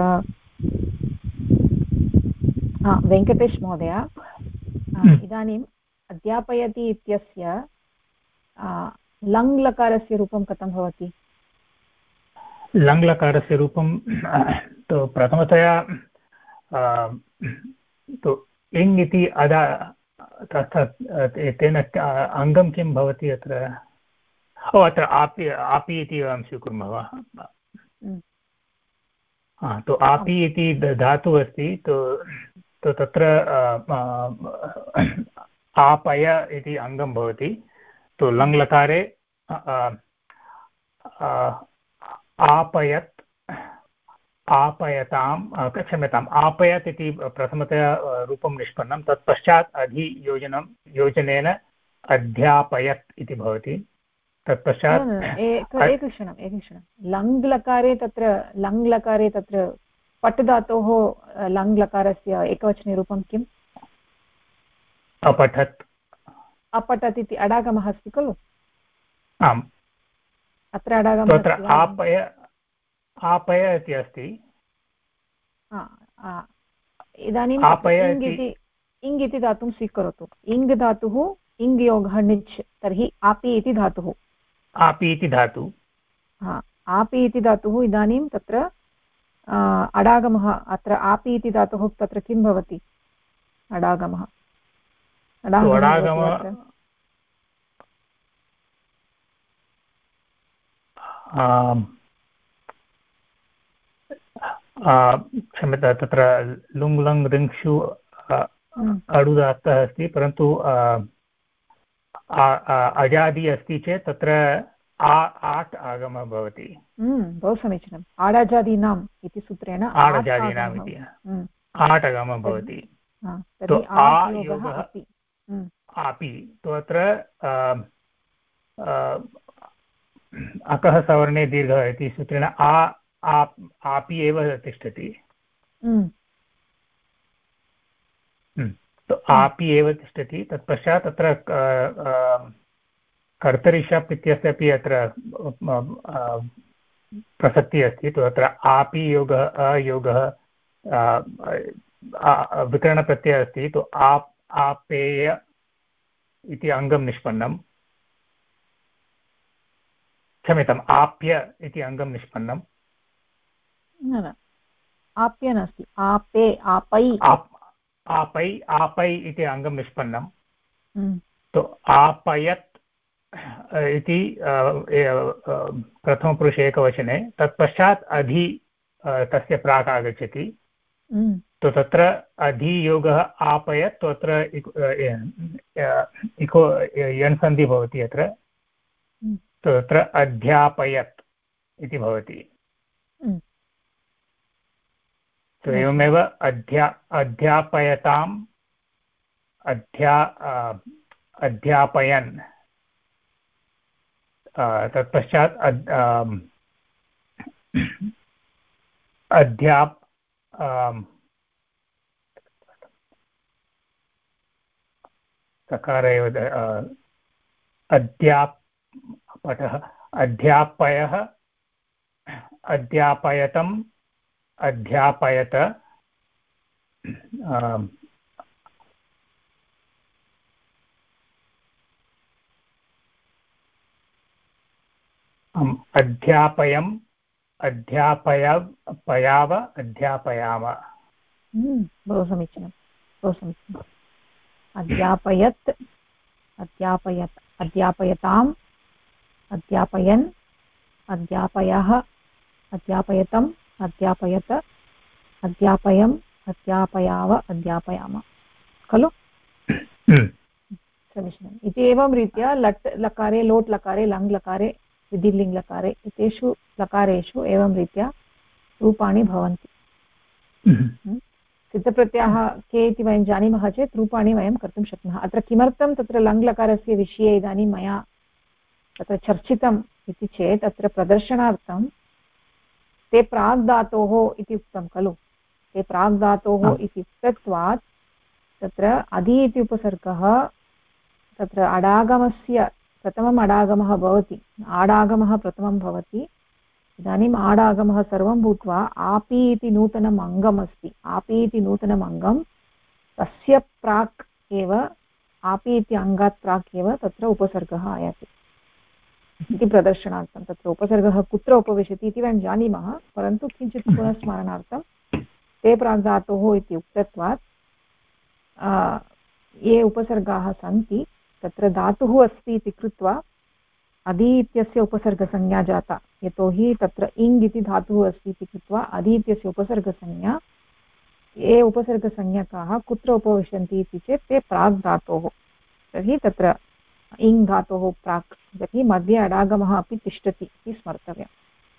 वेङ्कटेश महोदय, इदानीम् अध्यापयति इत्यस्य लङ् लकारस्य रूपं कथं भवति? लङ् लकारस्य रूपं तु प्रथमतया तु इङ् इति तेन अङ्गं किं भवति अत्र? अत्र आपि इति वयं स्वीकुर्मः वा? तु आपि इति धातुः अस्ति, तु तत्र आपय इति अङ्गं भवति। तु लङ् लकारे आपयत्, आपयतां, क्षम्यताम्, आपयत् इति प्रथमतया रूपं निष्पन्नं। तत्पश्चात् योजनेन अध्यापयत् इति भवति। तत्पश्चात् एकक्षणं लङ् लकारे तत्र पट् धातोः लङ् लकारस्य एकवचने रूपं किम्? अपठत्। अपठत् इति अडागमः अस्ति खलु? आम्, अत्र अडागमः अत्र आपय इति अस्ति। इदानीम् इङ् इति धातुं स्वीकरोतु। इङ् धातुः इङ् योगः निच्, तर्हि आपि इति धातुः। आपि इति धातु। आपि इति धातुः इदानीं तत्र अडागमः, अत्र आपि इति धातुः तत्र किं भवति? अडागमः क्षम्यता, तत्र लुङ् लङ् ऋङ्क्षु अडुदात्तः अस्ति, परन्तु अजादि अस्ति चेत् तत्र आट् आगमः भवति। बहु समीचीनम्। आडाजादीनाम् इति सूत्रेण आडजादीनाम् इति आट् आगमः भवति। आपि तु अत्र अकः सवर्णे दीर्घः इति सूत्रेण आपि एव तिष्ठति। आपि एव तिष्ठति। तत्पश्चात् तत्र कर्तरि शप् इत्यस्य अपि अत्र प्रसक्तिः अस्ति। तु अत्र आपि योगः अयोगः विकरणप्रत्ययः अस्ति। तु आपेय इति अङ्गं निष्पन्नं, क्षम्यताम्, आप्य इति अङ्गं निष्पन्नं। आप्य नास्ति, आपे, आपै इति अङ्गं निष्पन्नं। तु आपयत् इति प्रथमपुरुषे एकवचने, तत्पश्चात् अधि तस्य प्राक् आगच्छति। तु तत्र अधियोगः आपयत्, तत्र इको यण् सन्धि भवति अत्र। तत्र अध्यापयत् इति भवति। एवमेव अध्यापयताम्, अध्यापयन्, तत्पश्चात् सकार एव अध्यापटः, अध्यापयः, अध्यापयतम्, अध्यापयत, अध्यापयम्, अध्यापयाव, अध्यापयाम। बहु समीचीनं, बहु समीचीनम्। अध्यापयत्, अध्यापयत्, अध्यापयताम्, अध्यापयन्, अध्यापयः, अध्यापयतम्, अध्यापयत, अध्यापयम्, अध्यापयाव, अध्यापयाम खलु? समीचीनम्। इति एवं रीत्या लट् लकारे, लोट् लकारे, लङ् लकारे, विधिलिङ् लकारे एतेषु लकारेषु एवं रीत्या रूपाणि भवन्ति। सिद्धप्रत्ययः के इति वयं जानीमः चेत् रूपाणि वयं कर्तुं शक्नुमः। अत्र किमर्थं तत्र लङ्लकारस्य विषये इदानीं मया तत्र चर्चितम् इति चेत् अत्र प्रदर्शनार्थं ते प्राग्धातोः इति उक्तं खलु, ते प्राग्धातोः इति उक्तत्वात् तत्र अदि इति उपसर्गः तत्र अडागमस्य प्रथमम् अडागमः भवति, आडागमः प्रथमं भवति। इदानीम् आडागमः सर्वं भूत्वा आपि इति नूतनम् अङ्गम् अस्ति, आपि इति नूतनम् अङ्गं तस्य प्राक् एव, आपि इति अङ्गात् प्राक् एव तत्र उपसर्गः आयाति इति प्रदर्शनार्थं। तत्र उपसर्गः कुत्र उपविशति इति वयं जानीमः, परन्तु किञ्चित् पुनः स्मरणार्थं ते प्राग्धातोः इति उक्तत्वात् ये उपसर्गाः सन्ति तत्र धातुः अस्ति इति कृत्वा अदि इत्यस्य उपसर्गसंज्ञा जाता, यतोहि तत्र इङ् इति धातुः अस्ति इति कृत्वा अदि इत्यस्य उपसर्गसंज्ञा, ये उपसर्गसंज्ञकाः कुत्र उपविशन्ति इति चेत् ते प्राग्धातोः। तर्हि तत्र इङ् धातोः प्राक्, तर्हि मध्ये अडागमः अपि तिष्ठति इति स्मर्तव्यम्।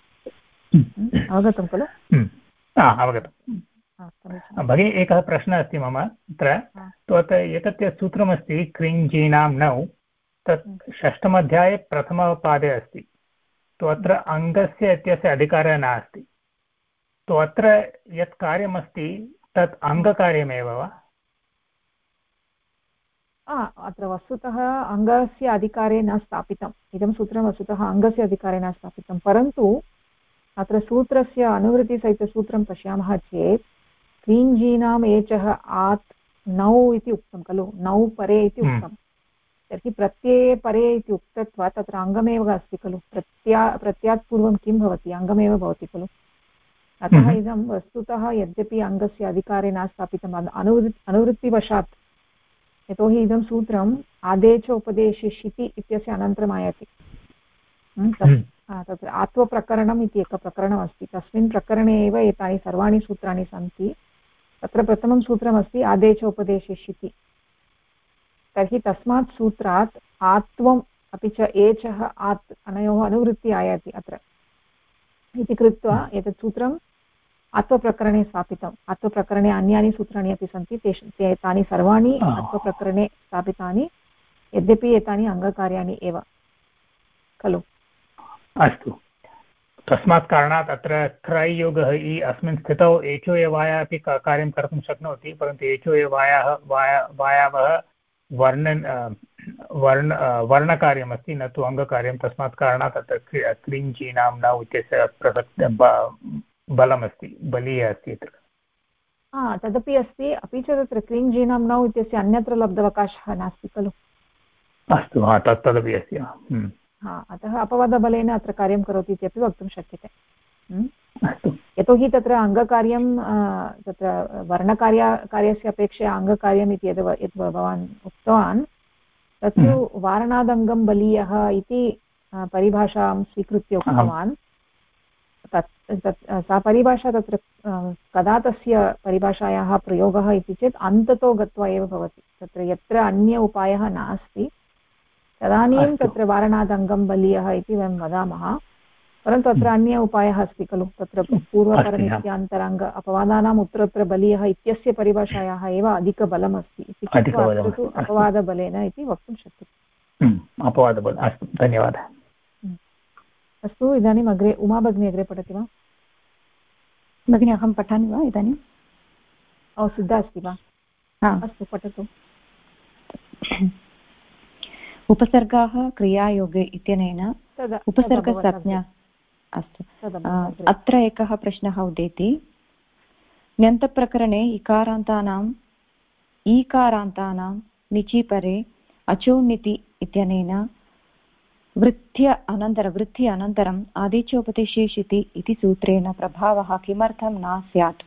अवगतं खलु? अवगतम्। भगिनी एकः प्रश्नः अस्ति मम अत्र। एतत् यत् सूत्रमस्ति क्रिञ्जीनां नौ, तत् षष्ठमध्याये प्रथमपादे अस्ति। अत्र अङ्गस्य इत्यस्य अधिकारः नास्ति। अत्र यत् कार्यमस्ति तत् अङ्गकार्यमेव वा? अत्र वस्तुतः अङ्गस्य अधिकारे न स्थापितम्, इदं सूत्रं वस्तुतः अङ्गस्य अधिकारे न स्थापितं, परन्तु अत्र सूत्रस्य अनुवृत्तिसहितसूत्रं पश्यामः चेत् क्रीञ्जीनाम् एचः आत् नौ इति उक्तं खलु, नौ परे इति उक्तं। तर्हि प्रत्यये परे इति उक्तत्वात् तत्र अङ्गमेव अस्ति खलु, प्रत्यात् पूर्वं किं भवति, अङ्गमेव भवति खलु। अतः इदं वस्तुतः यद्यपि अङ्गस्य अधिकारे न स्थापितम् अनुवृत्तिवशात्, यतोहि इदं सूत्रम् आदेश उपदेशे शिति इत्यस्य अनन्तरम् आयाति। तत्र आत्वप्रकरणम् इति एकं प्रकरणमस्ति, तस्मिन् प्रकरणे एव एतानि सर्वाणि सूत्राणि सन्ति। तत्र प्रथमं सूत्रमस्ति आदेशोपदेशे शिति। तर्हि तस्मात् सूत्रात् आत्वम् अपि च एचः आत् अनयोः अनुवृत्ति आयाति अत्र इति कृत्वा एतत् सूत्रम् आत्वप्रकरणे स्थापितम्। आत्वप्रकरणे अन्यानि सूत्राणि अपि सन्ति, तानि सर्वाणि आत्वप्रकरणे स्थापितानि, यद्यपि एतानि अङ्गकार्याणि एव खलु। अस्तु, तस्मात् कारणात् अत्र क्रययोगः इ अस्मिन् स्थितौ एचो एवाया अपि कार्यं कर्तुं शक्नोति, परन्तु एचो एवायाः वायावः वर्णकार्यमस्ति, न तु अङ्गकार्यं। तस्मात् कारणात् अत्र क्रिञ्चीनां नौ इत्यस्य बलमस्ति, बलीयः अस्ति अत्र। तदपि अस्ति, अपि च तत्र क्रिञ्जीनां नौ इत्यस्य अन्यत्र लब्धवकाशः नास्ति खलु। अस्तु, तदपि अस्ति। अतः अपवादबलेन अत्र कार्यं करोति इत्यपि वक्तुं शक्यते। यतोहि तत्र अङ्गकार्यं, तत्र वर्णकार्यस्य अपेक्षया अङ्गकार्यम् इति यद् भवान् उक्तवान्, तत्तु वारणादङ्गं बलीयः इति परिभाषां स्वीकृत्य उक्तवान्। सा परिभाषा तत्र कदा तस्य परिभाषायाः प्रयोगः इति चेत् अन्ततो गत्वा एव भवति। तत्र यत्र अन्य उपायः नास्ति तदानीं तत्र वारणादङ्गं बलीयः इति वयं वदामः, परन्तु अत्र अन्य उपायः अस्ति खलु। तत्र पूर्वपरनित्यान्तराङ्ग अपवादानाम् उत्तरोत्तर बलीयः इत्यस्य परिभाषायाः एव अधिकबलमस्ति इति कृत्वा अत्र तु अपवादबलेन इति वक्तुं शक्यते। अपवादबल, अस्तु, धन्यवादः। अस्तु, इदानीम् अग्रे उमा भगिनी अग्रे पठति वा? भगिनी अहं पठामि वा इदानीं? सिद्धा अस्ति वा? अस्तु, पठतु। उपसर्गाः क्रियायोगे इत्यनेन उपसर्गसंज्ञा। अस्तु, अत्र एकः प्रश्नः उदेति। ण्यन्तप्रकरणे ईकारान्तानां निचिपरे अचोन्निति इत्यनेन वृद्धि अनन्तरम् आदेशोपदेशेषिति इति सूत्रेण प्रभावः किमर्थं न स्यात्?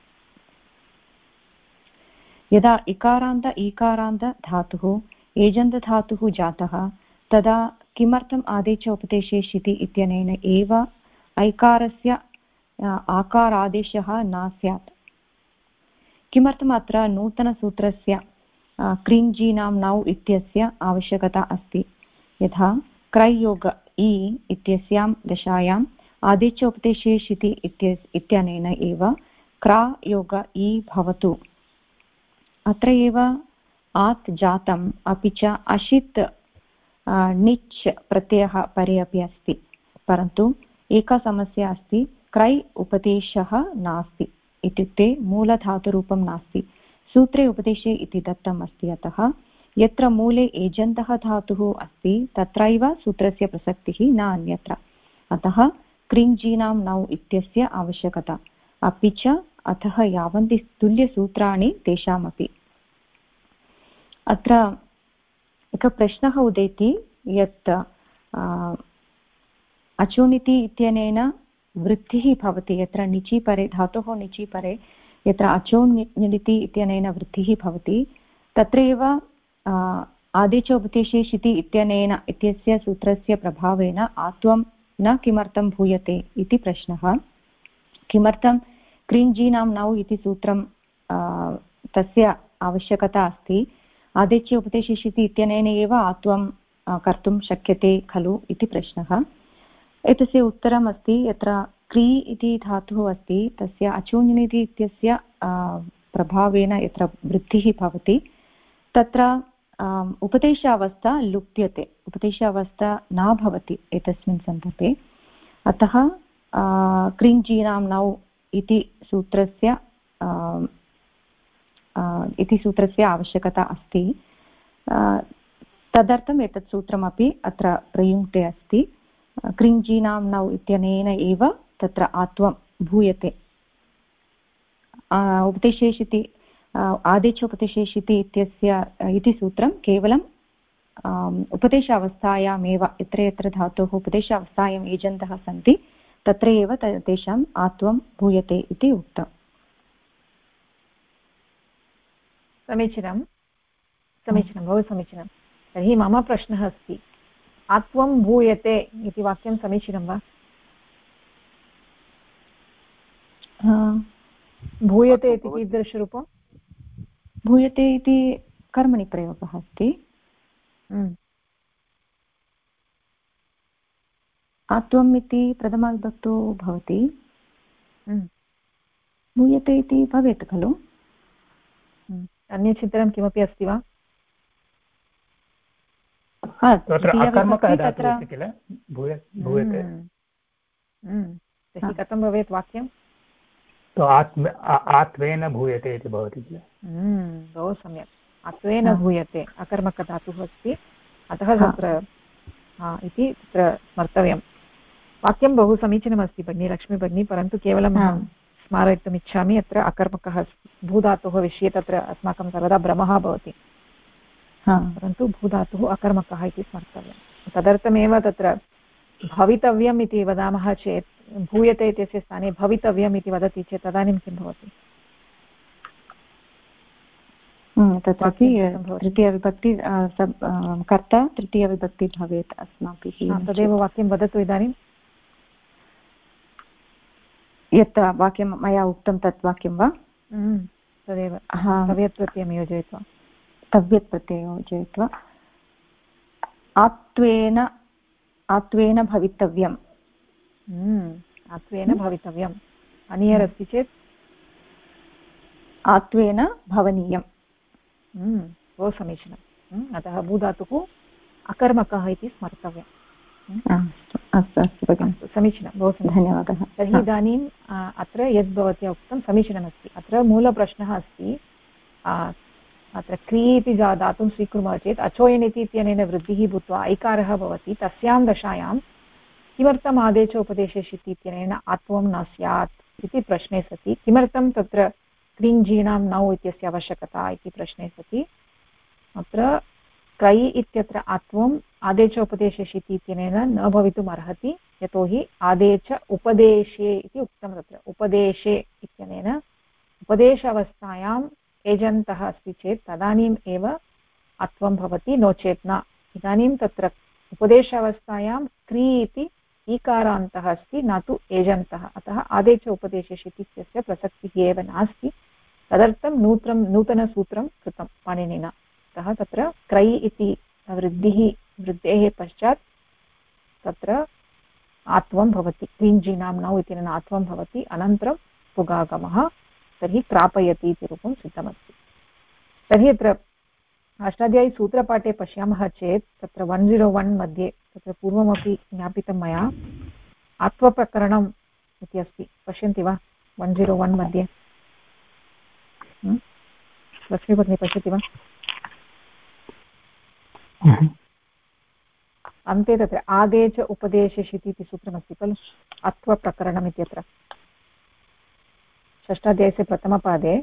यदा इकारान्त ईकारान्त धातुः एजन्तधातुः जातः तदा किमर्थम् आदेशोपदेशेषिति इत्यनेन एव ऐकारस्य आकारादेशः न स्यात्? किमर्थम् अत्र नूतनसूत्रस्य क्रिञ्जीनां नौ इत्यस्य आवश्यकता अस्ति? यथा क्रययोग इ इत्यस्यां दशायाम् आदेशोपदेशेषिति इत्यनेन एव क्रा योग इ भवतु। अत्र एव आत् जातम् अपि च अशित् निच् प्रत्ययः परे अपि अस्ति, परन्तु एका समस्या अस्ति, क्रै उपदेशः नास्ति, इत्युक्ते मूलधातुरूपं नास्ति। सूत्रे उपदेशे इति दत्तम् अस्ति, अतः यत्र मूले एजन्तः धातुः अस्ति तत्रैव सूत्रस्य प्रसक्तिः न अन्यत्र। अतः क्रिञ्जीनां नौ इत्यस्य आवश्यकता, अपि च अतः यावन्ति तुल्यसूत्राणि तेषामपि। अत्र एकः प्रश्नः उदेति यत् अचुनिति इत्यनेन वृद्धिः भवति, यत्र निचि परे धातोः निचि परे यत्र अचोनिति इत्यनेन वृद्धिः भवति तत्रैव आदेश उपदेशेषिति इत्यनेन इत्यस्य सूत्रस्य प्रभावेन आत्वं न किमर्थं भूयते इति प्रश्नः। किमर्थं क्रिञ्जीनां नौ इति सूत्रं तस्य आवश्यकता अस्ति, आदेश उपदेशेषिति इत्यनेन एव आत्वं कर्तुं शक्यते खलु इति प्रश्नः। एतस्य उत्तरम् अस्ति, यत्र क्री इति धातुः अस्ति तस्य अचूनिति इत्यस्य प्रभावेन यत्र वृद्धिः भवति तत्र उपदेशावस्था लुप्यते, उपदेशावस्था न भवति एतस्मिन् सन्दर्भे। अतः क्रिञ्जीनां नौ इति सूत्रस्य आवश्यकता अस्ति। तदर्थम् एतत् सूत्रमपि अत्र प्रयुङ्क्ते अस्ति। क्रिञ्जीनां नौ इत्यनेन एव तत्र आत्वं भूयते। उपदेशेषिति आदेशोपदेशेषिति इति सूत्रं केवलं उपदेशावस्थायामेव, यत्र यत्र धातोः उपदेशावस्थायाम् एजन्तः सन्ति तत्र एव तेषाम् आत्वं भूयते इति उक्तम्। समीचीनं समीचीनं, बहु समीचीनं। तर्हि मम प्रश्नः अस्ति, आत्वं भूयते इति वाक्यं समीचीनं वा? भूयते इति कीदृशरूपं? भूयते इति कर्मणि प्रयोगः अस्ति। आत्वम् इति प्रथमाविभक्तौ भवति, भूयते इति भवेत् खलु? अन्यचिन्तनं किमपि अस्ति वा? तर्हि कथं भवेत् वाक्यं? आत्वेन भूयते इति भवति किल? बहु सम्यक्, आत्वेन भूयते अकर्मकधातुः अस्ति, अतः तत्र इति तत्र स्मर्तव्यं। वाक्यं बहु समीचीनमस्ति भगिनी, लक्ष्मी भगिनी, परन्तु केवलं स्मारयितुम् इच्छामि, अत्र अकर्मकः भूधातुः विषये तत्र अस्माकं सर्वदा भ्रमः भवति, परन्तु भूधातुः अकर्मकः इति स्मर्तव्यं। तदर्थमेव तत्र भवितव्यम् इति वदामः चेत्, भूयते इत्यस्य स्थाने भवितव्यम् इति वदति चेत् तदानीं किं भवति? तत्रापि तृतीयविभक्ति कर्ता तृतीयविभक्ति भवेत् अस्माभिः। तदेव वाक्यं वदतु इदानीं, यत् वाक्यं मया उक्तं तत् वाक्यं वा? तदेव तव्यत् प्रत्ययं योजयित्वा, तव्यत् प्रत्ययं योजयित्वा आत्वेन भवितव्यम्। आत्वेन भवितव्यम्, अनियर् अस्ति चेत् आत्वेन भवनीयम्। बहु समीचीनम्। अतः भूधातुः अकर्मकः इति स्मर्तव्यम्। अस्तु अस्तु भगिनि, समीचीनं, बहु धन्यवादः। तर्हि इदानीम् अत्र यद् भवत्या उक्तं समीचीनमस्ति। अत्र मूलप्रश्नः अस्ति, अत्र क्री इति धातुं स्वीकुर्मः चेत् अचोयनिति इत्यनेन वृद्धिः भूत्वा ऐकारः भवति, तस्यां दशायां किमर्थम् आदेशोपदेशेषिति इत्यनेन आत्वं न स्यात् इति प्रश्ने सति, किमर्थं तत्र क्रिञ्जीनां नौ इत्यस्य आवश्यकता इति प्रश्ने सति, अत्र कै इत्यत्र आत्वम् आदेशोपदेशेषिति इत्यनेन न भवितुम् अर्हति, यतोहि आदेश उपदेशे इति उक्तं। तत्र उपदेशे इत्यनेन उपदेशावस्थायाम् एजन्तः अस्ति चेत् तदानीम् एव आत्वं भवति, नो चेत् न। इदानीं तत्र उपदेशावस्थायां क्री इति ईकारान्तः अस्ति, न तु एजन्तः, अतः आदेश उपदेशेषिति इत्यस्य प्रसक्तिः एव नास्ति। तदर्थं नूतनसूत्रं कृतं पाणिनिना। अतः तत्र क्रै इति वृद्धेः पश्चात् तत्र आत्वं भवति, क्रिञ्जीनां नौ इत्यनेन आत्वं भवति, अनन्तरं पुगागमः, तर्हि प्रापयति इति रूपं सिद्धमस्ति। तर्हि अत्र अष्टाध्यायीसूत्रपाठे पश्यामः चेत् तत्र 101 मध्ये तत्र पूर्वमपि ज्ञापितं मया आत्वप्रकरणम् इति अस्ति, पश्यन्ति वा 101 मध्ये? लक्ष्मीभगिनी पश्यति वा? अन्ते तत्र आदेश उपदेशशिति इति सूत्रमस्ति खलु, अत्वप्रकरणम् इत्यत्र षष्ठाध्यायस्य प्रथमपादे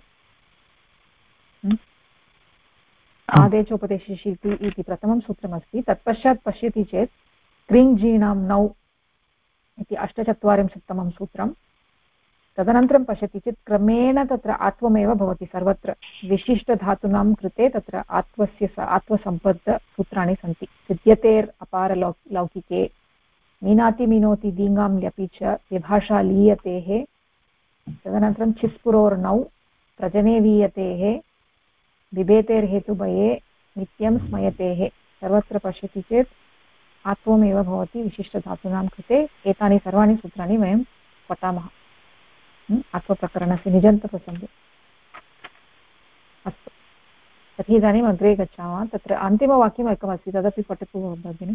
आदेशोपदेशशिति इति प्रथमं सूत्रमस्ति। तत्पश्चात् पश्यति चेत् क्रिञ्जीणां नौ इति 48तमं सूत्रं, तदनन्तरं पश्यति चेत् क्रमेण तत्र आत्वमेव भवति सर्वत्र। विशिष्टधातूनां कृते तत्र आत्वसम्बद्धसूत्राणि सन्ति। सिद्ध्यतेर् अपारलौकिके, मीनाति मिनोति दीङ्गां ल्यपि च विभाषा लीयतेः, तदनन्तरं चिस्पुरोर्नौ प्रजने वीयतेः, बिभेतेर्हेतुभये नित्यं स्मयतेः। सर्वत्र पश्यति चेत् आत्वमेव भवति विशिष्टधातूनां कृते। एतानि सर्वाणि सूत्राणि वयं पठामः आत्वप्रकरणस्य निजन्तप्रसङ्गे। अस्तु, तर्हि इदानीम् अग्रे गच्छामः। तत्र अन्तिमवाक्यम् एकमस्ति, तदपि पठतु भगिनि।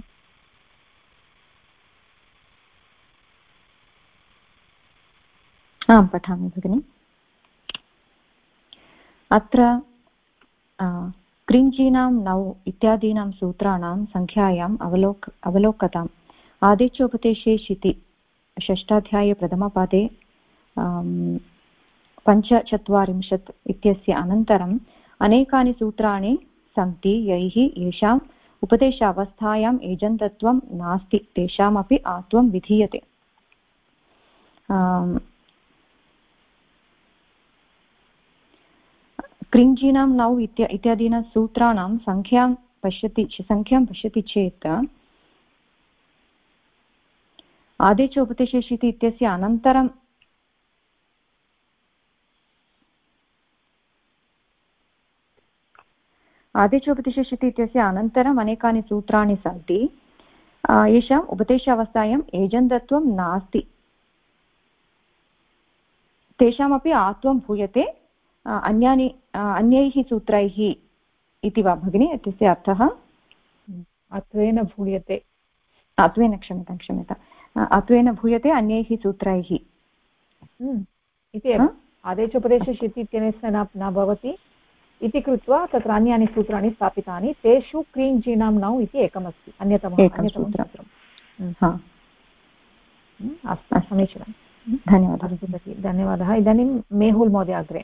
आं पठामि भगिनि। अत्र क्रिञ्जीनां नौ इत्यादीनां सूत्राणां सङ्ख्यायाम् अवलोकताम्। आदेशोपदेशे शिति षष्ठाध्याये प्रथमपादे 45 इत्यस्य अनन्तरम् अनेकानि सूत्राणि सन्ति यैः येषाम् उपदेशावस्थायाम् एजन्तत्वं नास्ति, तेषामपि आत्वं विधीयते। क्रिञ्जीनां नौ इत्यादीनां सूत्राणां सङ्ख्यां पश्यति चेत् आदेशोपदेशशिति इत्यस्य अनन्तरं आदेशोपदेशशिति इत्यस्य अनन्तरम् अनेकानि सूत्राणि सन्ति येषाम् उपदेशावस्थायाम् एजन्तत्वं नास्ति, तेषामपि आत्वं भूयते अन्यैः सूत्रैः इति वा भगिनि? इत्यस्य अर्थः अत्वेन भूयते, क्षम्यताम् अत्वेन भूयते अन्यैः सूत्रैः इति एव। आदेशोपदेशशिति इत्यनेन न भवति इति कृत्वा तत्र अन्यानि सूत्राणि स्थापितानि, तेषु क्रीञ्जीणां नौ इति एकमस्ति, अन्यतमं सूत्रम्। अस्तु, समीचीनं, धन्यवादः। धन्यवादः। इदानीं मेहुल् महोदय अग्रे।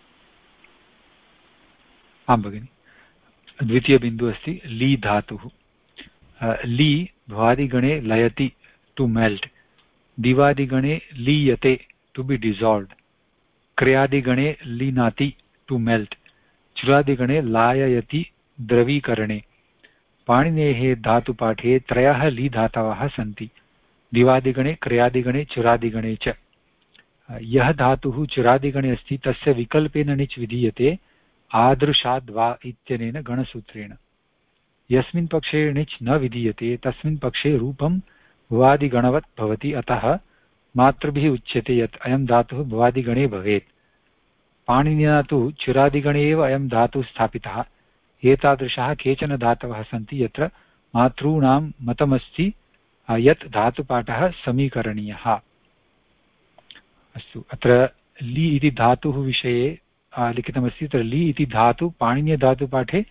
आं भगिनि, द्वितीयबिन्दुः अस्ति ली धातुः। ली भ्वादिगणे लयति टु मेल्ट्, दिवादिगणे लीयते टु बि डिसाल्व्ड्, क्रियादिगणे लीनाति टु मेल्ट्, चुरादिगणे लाययति द्रवीकरणे। पाणिनेः धातुपाठे 3 ली धातवः सन्ति, दिवादिगणे, क्रियादिगणे, चुरादिगणे च। यः धातुः चुरादिगणे अस्ति तस्य विकल्पेन णिच् विधीयते आदृशाद्वा इत्यनेन गणसूत्रेण। यस्मिन् पक्षे णिच् न विधीयते तस्मिन् पक्षे रूपं भुवादिगणवत् भवति, अतः मातृभिः उच्यते यत् अयं धातुः भुवादिगणे भवेत्। पाणिनिना तु चुरादिगणे एव अयं धातुः स्थापितः। एतादृशाः केचन धातवः सन्ति यत्र मातॄणां मतमस्ति यत् धातुपाठः समीकरणीयः। अस्तु, अत्र ली इति धातुः विषये लिखितमस्ति। तत्र ली इति धातु पाणिनीयधातुपाठे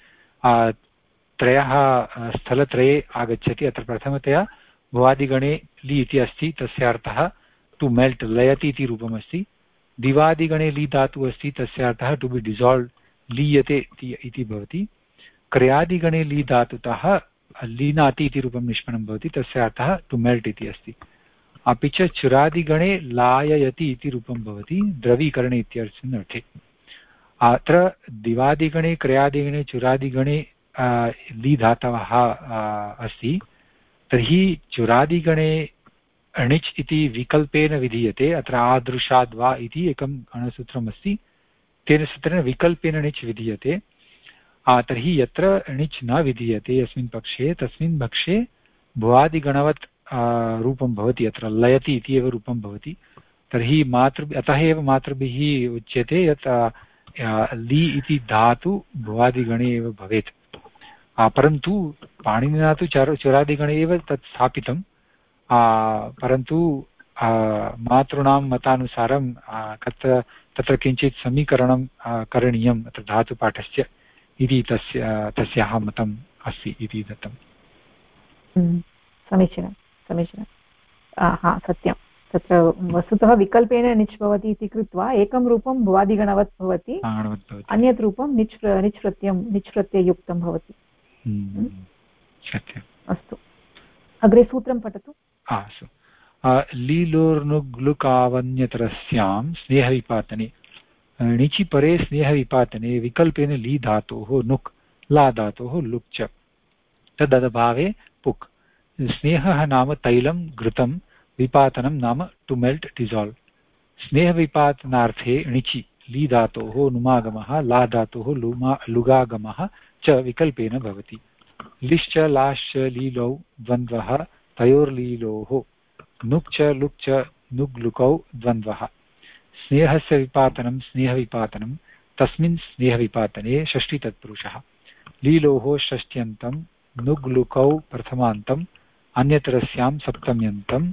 3 स्थलत्रये आगच्छति। अत्र प्रथमतया भुवादिगणे ली इति अस्ति, तस्य अर्थः टु मेल्ट्, लयति इति रूपमस्ति। दिवादिगणे ली धातुः अस्ति, तस्य अर्थः टु बि डिसाल्व्ड्, लीयते इति भवति। क्रियादिगणे ली धातुतः लीनाति इति रूपं निष्पन्नं भवति, तस्य अर्थः टु मेल्ट् इति अस्ति। अपि च चुरादिगणे लाययति इति रूपं भवति, द्रवीकरणे इत्यस्मिन् अर्थे। अत्र दिवादिगणे, क्रियादिगणे, चुरादिगणे ली धातवः अस्ति, तर्हि चुरादिगणे णिच् इति विकल्पेन विधीयते। अत्र आदृशाद्वा इति एकं गणसूत्रमस्ति, तेन सूत्रेण विकल्पेन णिच् विधीयते। तर्हि यत्र णिच् न विधीयते यस्मिन् पक्षे, तस्मिन् पक्षे भुवादिगणवत् रूपं भवति, अत्र लयति इति एव रूपं भवति। तर्हि अतः एव मातृभिः उच्यते यत् ली इति धातु भुवादिगणे एव भवेत्। परन्तु पाणिनिना तु चरादिगणे एव तत् स्थापितं, परन्तु मातॄणां मतानुसारं तत्र किञ्चित् समीकरणं करणीयम् अत्र धातुपाठस्य इति तस्याः मतम् अस्ति इति दत्तम्। समीचीनं समीचीनं। हा सत्यं, तत्र वस्तुतः विकल्पेन निच् भवति इति कृत्वा एकं रूपं भुवादिगणवत् भवति, अन्यत् रूपं निच् प्रत्यययुक्तं भवति। अस्तु, अग्रे सूत्रं पठतु। अस्तु, लीलोर्नुग्लुकावन्यतरस्यां स्नेहविपातने, णिचि परे स्नेहविपातने विकल्पेन ली धातोः नुक्, ला धातोः लुक् च, तदभावे पुक्। स्नेहः नाम तैलं घृतं, विपातनं नाम टु मेल्ट् डिसाल्व्। स्नेहविपातनार्थे णिचि ली धातोः नुमागमः, ला धातोः लुगागमः च विकल्पेन भवति। लिश्च लाश्च लीलौ द्वन्द्वः तयोर्लीलोः, नुक् च लुक् च नुग्लुकौ द्वन्द्वः। स्नेहस्य विपातनं स्नेहविपातनं, तस्मिन् स्नेहविपातने षष्ठी तत्पुरुषः। लीलोः षष्ट्यन्तं, नुग्लुकौ प्रथमान्तम्, अन्यतरस्यां सप्तम्यन्तम्,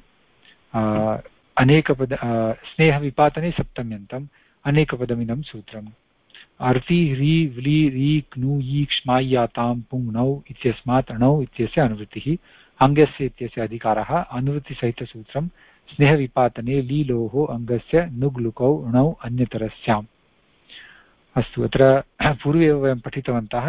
स्नेहविपातने सप्तम्यन्तम्, अनेकपदमिदं सूत्रम्। अर्ति ह्री व्ली री क्नु ईक्ष्माय्यातां पुङ्नौ इत्यस्मात् अणौ इत्यस्य अनुवृत्तिः, अङ्गस्य इत्यस्य अधिकारः। अनुवृत्तिसहितसूत्रं स्नेहविपातने लीलोः अङ्गस्य नुग्लुकौ णौ अन्यतरस्याम्। अस्तु, अत्र पूर्वे वयं पठितवन्तः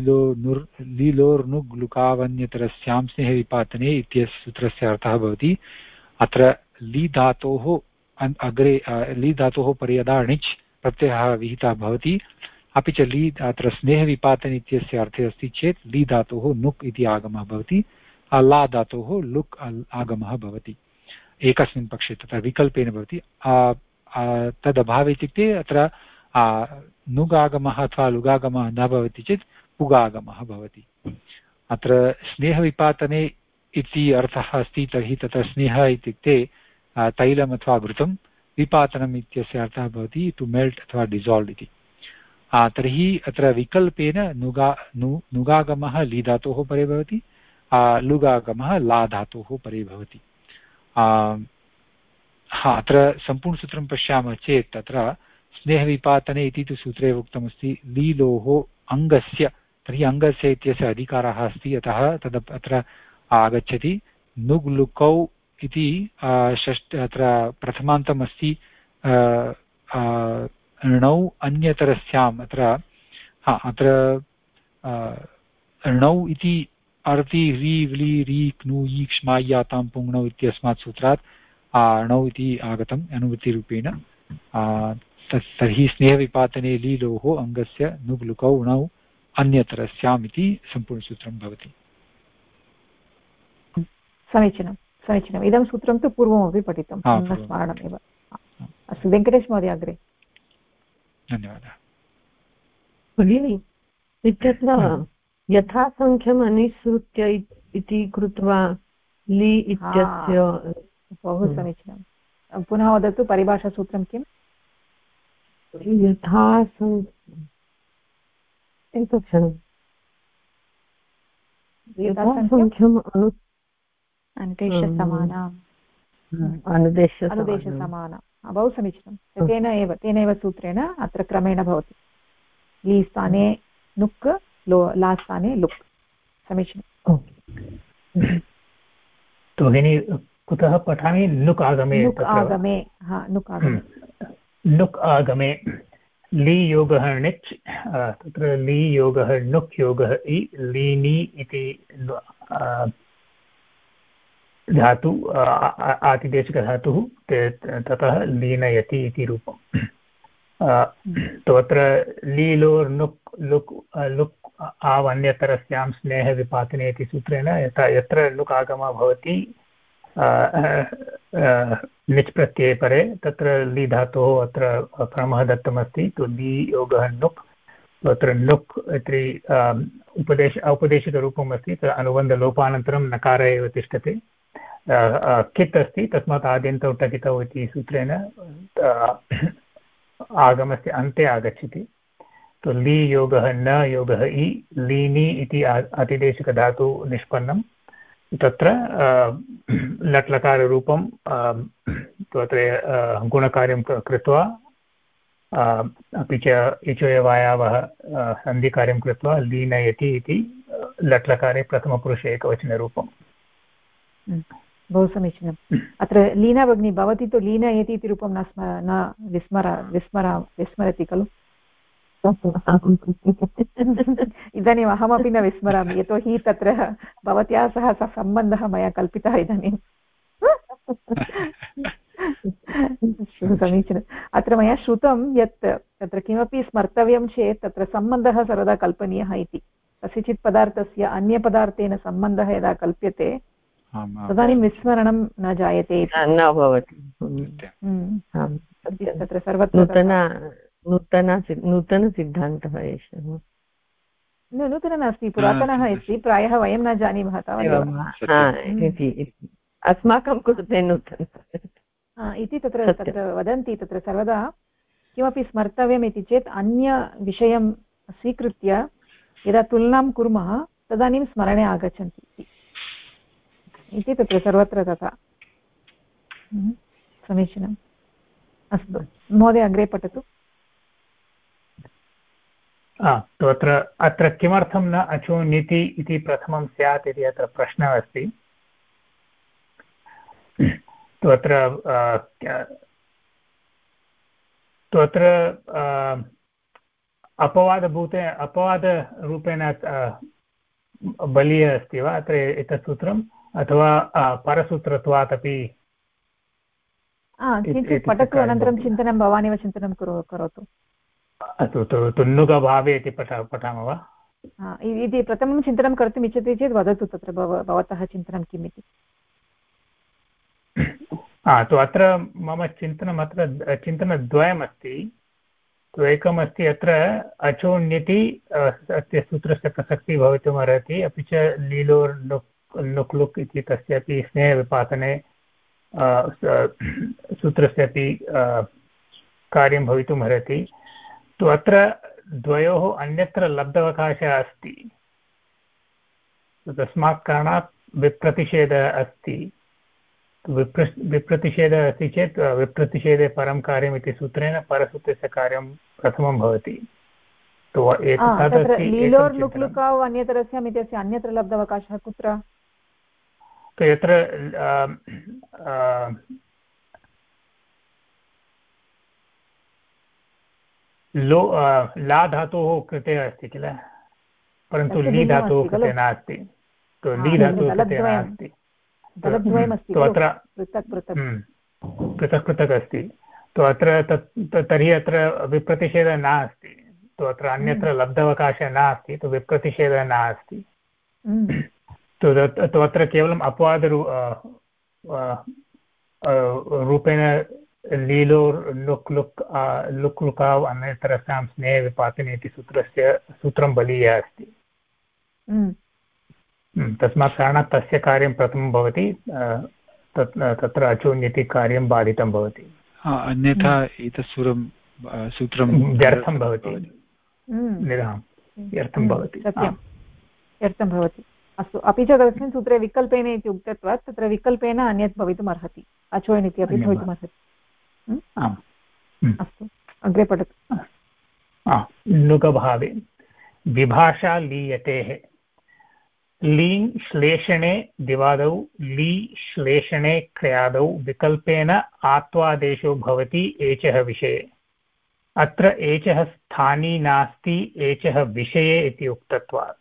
लीलोर्नुग्लुकावन्यतरस्यां स्नेहविपातने इत्यस्य सूत्रस्य अर्थः भवति अत्र ली धातोः अग्रे ली धातोः परे यदा णिच् प्रत्ययः विहितः भवति, अपि च ली अत्र स्नेहविपातन इत्यस्य अर्थः अस्ति चेत् ली धातोः नुक् इति आगमः भवति, ला धातोः लुक् आगमः भवति। एकस्मिन् पक्षे तत्र विकल्पेन भवति। तदभावे इत्युक्ते अत्र नुगागमः अथवा लुगागमः न भवति चेत् पुगागमः भवति। अत्र स्नेहविपातने इति अर्थः अस्ति, तर्हि तत्र स्नेहः इत्युक्ते तैलम् अथवा घृतं, विपातनम् इत्यस्य अर्थः भवति टु मेल्ट् अथवा डिसाल्व् इति। तर्हि अत्र विकल्पेन नुगागमः ली धातोः परे भवति, लुगागमः ला धातोः परे भवति। अत्र सम्पूर्णसूत्रं पश्यामः चेत् तत्र स्नेहविपातने इति तु सूत्रे उक्तमस्ति लीलोः अङ्गस्य, तर्हि अङ्गस्य इत्यस्य अधिकारः अस्ति, अतः तद् अत्र आगच्छति। नुग्लुकौ इति अत्र प्रथमान्तम् अस्ति, णौ अन्यतरस्याम्, अत्र णौ इति अर्ति ह्री व्ली री क्नु ईक्ष्माय्यातां पुङ्नौ इत्यस्मात् सूत्रात् णौ इति आगतम् अनुवृत्तिरूपेण। तर्हि स्नेहविपातने लीलोः अङ्गस्य नुग्लुकौ णौ अन्यतरस्याम् इति सम्पूर्णसूत्रं भवति। समीचीनं समीचीनम्। इदं सूत्रं तु पूर्वमपि पठितं, स्मरणमेव। अस्तु, वेङ्कटेश महोदय अग्रे। धन्यवादः। भगिनि, इत्यत्र यथासङ्ख्यम् अनुसृत्य इति कृत्वा ली इत्यस्य बहु समीचीनं। पुनः वदतु, परिभाषासूत्रं किम्? एकक्षणम्। यथासङ्ख्यम् अनुदेशसमाना। बहु समीचीनं। तेनैव सूत्रेण अत्र क्रमेण भवति। ली स्थाने नुक्, ला स्थाने लुक्। समीचीनं। भगिनी, कुतः पठामि? नुक् आगमे। नुक् आगमे ली योगः णिच्, तत्र ली योगः नुक् योगः इ, लीनि इति धातु आतिदेशिकधातुः, ततः लीनयति इति रूपम्। तत्र लीलोर्नुक् लुक् लुक् आवन्यतरस्यां स्नेहविपातने इति सूत्रेण यत्र लुक् आगमः भवति निच् प्रत्यये परे, तत्र ली धातोः अत्र क्रमः दत्तमस्ति। तु ली योगः नुक्, तत्र नुक् इति औपदेशिकरूपम् अस्ति, तत्र अनुबन्धलोपानन्तरं नकार एव तिष्ठति। कित् अस्ति तस्मात् आद्यन्तौ टकितौ इति सूत्रेण आगमस्य अन्ते आगच्छति। तो ली योगः न योगः इ लीनि इति अतिदेशिकधातु निष्पन्नं तत्र लट्लकाररूपं तत्र गुणकार्यं कृत्वा अपि च इचोयवायावः सन्धिकार्यं कृत्वा लीनयति इति लट्लकारे प्रथमपुरुषे एकवचनरूपम्। बहु समीचीनम्। अत्र लीना भगिनी भवती तु लीनयति इति रूपं न विस्मरति खलु? इदानीम् अहमपि न विस्मरामि, यतोहि तत्र भवत्याः सह सम्बन्धः मया कल्पितः इदानीं। समीचीनम्। अत्र मया श्रुतं यत् तत्र किमपि स्मर्तव्यं चेत् तत्र सम्बन्धः सर्वदा कल्पनीयः इति। कस्यचित् पदार्थस्य अन्यपदार्थेन सम्बन्धः यदा कल्प्यते तदानीं विस्मरणं न जायते, न भवति। तत्र सर्वत्र नूतनसिद्धान्तः एषः। नूतनः नास्ति, पुरातनः अस्ति, प्रायः वयं न जानीमः तावदेव। अस्माकं कृते नूतनः इति तत्र वदन्ति। तत्र सर्वदा किमपि स्मर्तव्यम् इति चेत् अन्यविषयं स्वीकृत्य यदा तुलनां कुर्मः तदानीं स्मरणे आगच्छन्ति इति तत्र सर्वत्र तथा। समीचीनम्। अस्तु महोदय, अग्रे पठतु। अत्र किमर्थं न अचोनिति इति प्रथमं स्यात् इति अत्र प्रश्नः अस्ति। अत्र अपवादरूपेण बलीयः अस्ति वा अत्र एतत् सूत्रम्, अथवा परसूत्रत्वात् अपि? किञ्चित् पठतु, अनन्तरं चिन्तनं भवानेव चिन्तनं करोतु। अस्तु, तुन्नुगभावे इति पठामः वा? इति प्रथमं चिन्तनं कर्तुम् इच्छति चेत् वदतु तत्र भवतः चिन्तनं किम् इति। तो अत्र मम चिन्तनम् अत्र चिन्तनद्वयमस्ति। तो एकमस्ति अत्र अचोन्यति अस्य सूत्रस्य प्रसक्तिः भवितुमर्हति, अपि च लीलोर् लुक् लुक् इति तस्यापि स्नेहविपातने सूत्रस्यापि कार्यं भवितुमर्हति। तो अत्र द्वयोः अन्यत्र लब्धवकाशः अस्ति, तस्मात् कारणात् विप्रतिषेधः अस्ति। विप्रतिषेधः अस्ति चेत् विप्रतिषेधे परं कार्यम् इति सूत्रेण परसूत्रस्य कार्यं प्रथमं भवति। तो लीलोर् लुक् लुकाव् अन्यतरस्याम् इत्यस्य अन्यत्र लब्धवकाशः कुत्र? तो यत्र ला धातोः कृते अस्ति किल, परन्तु ली धातोः कृते नास्ति। तो ली धातोः कृते नास्ति, अत्र पृथक् पृथक् अस्ति। तो अत्र तर्हि अत्र विप्रतिषेधः नास्ति। तो अत्र अन्यत्र लब्धवकाशः नास्ति, तो विप्रतिषेधः नास्ति। तो अत्र केवलम् अपवाद रूपेण लीलो लुक् लुक् लुक् लुकाव् अन्यतरस्यां स्नेहविपातने इति सूत्रं बलीयः अस्ति। तस्मात् कारणात् तस्य कार्यं प्रथमं भवति, तत्र अचोन्यति कार्यं बाधितं भवति, अन्यथा एतत् सूत्रं व्यर्थं भवति, व्यर्थं भवति। व्यर्थं भवति। अस्तु, अपि च तस्मिन् सूत्रे विकल्पेन इति उक्तत्वात् तत्र विकल्पेन अन्यत् भवितुम् अर्हति, अचोनिति अपि भवितुमर्हति। अस्तु, अग्रे पठतु। नुगभावे विभाषा लीयतेः। लीन् श्लेषणे दिवादौ ली श्लेषणे क्रियादौ विकल्पेन आत्वादेशो भवति एचः विषये। अत्र एचः स्थानी नास्ति, एचः विषये इति उक्तत्वात्।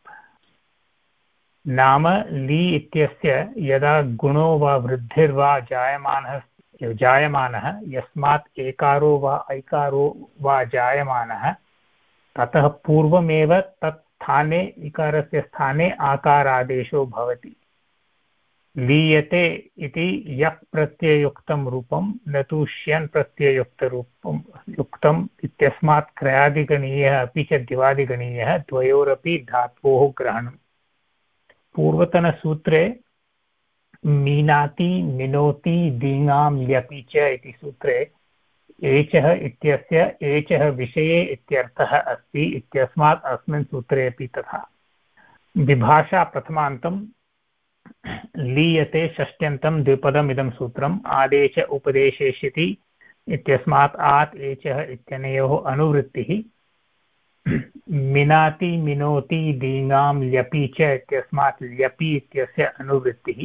नाम ली इत्यस्य यदा गुणो वा वृद्धिर्वा जायमानः यस्मात् एकारो वा ऐकारो वा जायमानः, ततः पूर्वमेव तत् स्थाने इकारस्य स्थाने आकारादेशो भवति। लीयते इति यक् प्रत्यययुक्तं रूपं न तु श्यन् प्रत्यययुक्तरूपं युक्तम् इत्यस्मात् क्रयादिगणीयः अपि च दिवादिगणीयः द्वयोरपि धात्वोः ग्रहणम्। पूर्वतनसूत्रे मीनाति मिनोति दीङां ल्यपि च इति सूत्रे एचः इत्यस्य एचः विषये इत्यर्थः अस्ति इत्यस्मात् अस्मिन् सूत्रे अपि तथा। विभाषा प्रथमान्तं लीयते षष्ट्यन्तं द्विपदमिदं सूत्रम् आदेश उपदेशेष्यति इत्यस्मात् आत् एचः इत्यनयोः अनुवृत्तिः। मिनाति मिनोति दीङां ल्यपि च इत्यस्मात् ल्यपि इत्यस्य अनुवृत्तिः।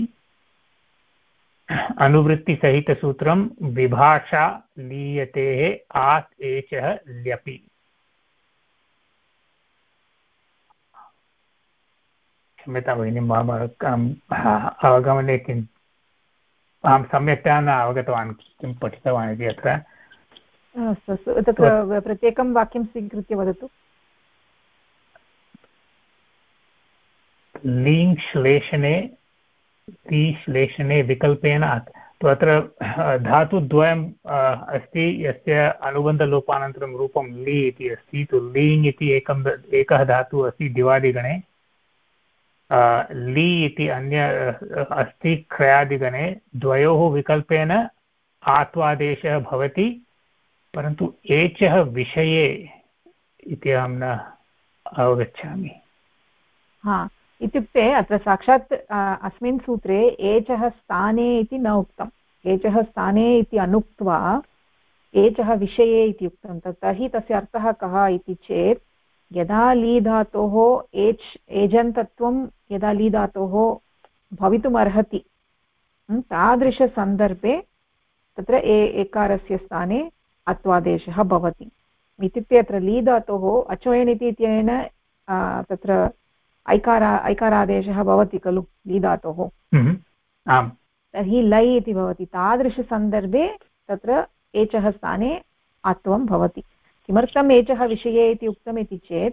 अनुवृत्तिसहितसूत्रं विभाषा लीयतेः आत् एचः ल्यपि। क्षम्यता भगिनी, मम अवगमने किम् अहं सम्यक्तया न अवगतवान् किं पठितवान् इति। अत्र अस्तु, तत्र प्रत्येकं वाक्यं स्वीकृत्य वदतु। लीङ् श्लेषणे श्लेषणे विकल्पेन तु अत्र धातुद्वयम् अस्ति यस्य अनुबन्धलोपानन्तरं रूपं ली इति अस्ति। तु लीङ् इति एकः धातुः अस्ति दिवादिगणे, ली इति अन्य अस्ति क्रयादिगणे। द्वयोः विकल्पेन आत्वादेशः भवति, परन्तु एचः विषये इति अहं न अवगच्छामि। हा, इत्युक्ते अत्र साक्षात् अस्मिन् सूत्रे एचः स्थाने इति न उक्तम्। एचः स्थाने इति अनुक्त्वा एचः विषये इति उक्तं। तर्हि तस्य अर्थः कः इति चेत् यदा ली धातोः एजन्तत्वं यदा ली धातोः भवितुमर्हति तादृशसन्दर्भे तत्र एकारस्य स्थाने अत्वादेशः भवति। इत्युक्ते अत्र ली धातोः अचोयन् इत्यनेन तत्र ऐकारादेशः भवति खलु ली धातोः। आम्, तर्हि लै इति भवति। तादृशसन्दर्भे तत्र एचः स्थाने अत्वं भवति। किमर्थम् एचः विषये इति उक्तम् इति चेत्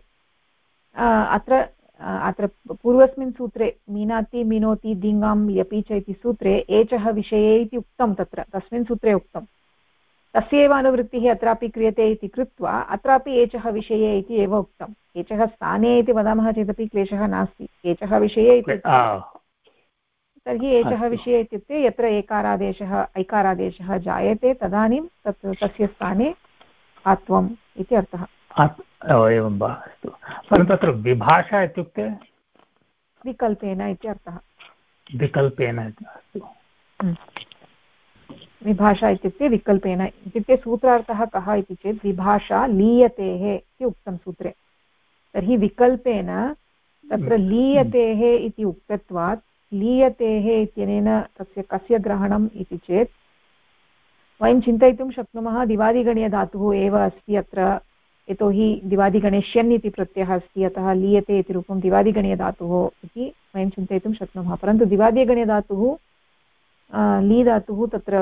अत्र पूर्वस्मिन् सूत्रे मीनाति मिनोति दीङां ल्यपि च इति सूत्रे एचः विषये इति उक्तं। तत्र तस्मिन् सूत्रे उक्तं, तस्यैव अनुवृत्तिः अत्रापि क्रियते इति कृत्वा अत्रापि एचः विषये इति एव उक्तम्। एचः स्थाने इति वदामः चेदपि क्लेशः नास्ति। एचः विषये इति तर्हि एचः विषये इत्युक्ते यत्र ऐकारादेशः जायते तदानीं तस्य स्थाने आत्वम् इति अर्थः। एवं वा, अस्तु। परन्तु तत्र विभाषा इत्युक्ते विकल्पेन इति अर्थः। विकल्पेन, अस्तु। विभाषा इत्युक्ते विकल्पेन, इत्युक्ते सूत्रार्थः कः इति चेत् विभाषा लीयतेः इति उक्तं सूत्रे। तर्हि विकल्पेन तत्र लीयतेः इति उक्तत्वात् लीयतेः इत्यनेन तस्य कस्य ग्रहणम् इति चेत् वयं चिन्तयितुं शक्नुमः दिवादिगणीयधातुः एव अस्ति अत्र, यतोहि दिवादिगणे श्यन् इति प्रत्ययः अस्ति, अतः लीयते इति रूपं दिवादिगणीयधातुः इति वयं चिन्तयितुं शक्नुमः। परन्तु दिवादिगणीयधातुः ली धातुः तत्र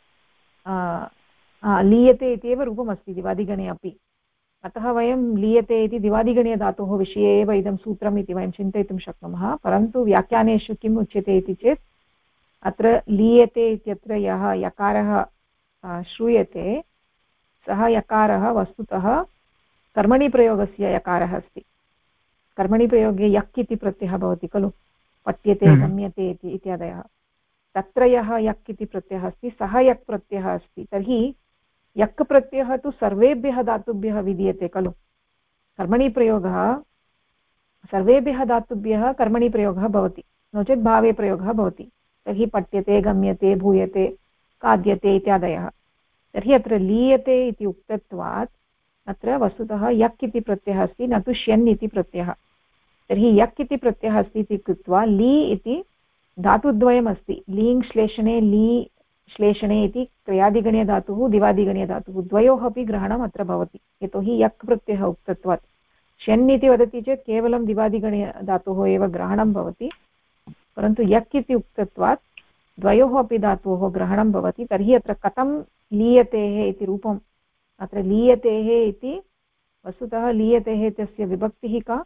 लीयते इत्येव रूपमस्ति दिवादिगणे अपि। अतः वयं लीयते इति दिवादिगणीयधातोः विषये एव इदं सूत्रम् इति वयं चिन्तयितुं शक्नुमः। परन्तु व्याख्यानेषु किम् उच्यते इति चेत् अत्र लीयते इत्यत्र यः यकारः श्रूयते सः यकारः वस्तुतः कर्मणिप्रयोगस्य यकारः अस्ति। कर्मणिप्रयोगे यक् इति प्रत्ययः भवति खलु, पठ्यते गम्यते इति इत्यादयः। तत्र यः यक् इति प्रत्ययः अस्ति सः यक् प्रत्ययः अस्ति। तर्हि यक् प्रत्ययः तु सर्वेभ्यः धातुभ्यः विधीयते खलु। कर्मणिप्रयोगः सर्वेभ्यः धातुभ्यः कर्मणिप्रयोगः भवति, नो चेत् भावे प्रयोगः भवति। तर्हि पठ्यते गम्यते भूयते खाद्यते इत्यादयः। तर्हि अत्र लीयते इति उक्तत्वात् अत्र वस्तुतः यक् इति प्रत्ययः अस्ति, न तु श्यन् इति प्रत्ययः। तर्हि यक् इति प्रत्ययः अस्ति इति कृत्वा ली इति धातुद्वयमस्ति। लीङ् श्लेषणे ली श्लेषणे इति क्रियादिगणीयधातुः दिवादिगणीयधातुः द्वयोः अपि ग्रहणम् अत्र भवति, यतोहि यक् प्रत्ययः उक्तत्वात्। श्यन् इति वदति चेत् केवलं दिवादिगणीयधातोः एव ग्रहणं भवति, परन्तु यक् इति उक्तत्वात् द्वयोः अपि धातोः ग्रहणं भवति। तर्हि अत्र कथं लीयतेः इति रूपम्, अत्र लीयतेः इति वस्तुतः लीयतेः इत्यस्य विभक्तिः का?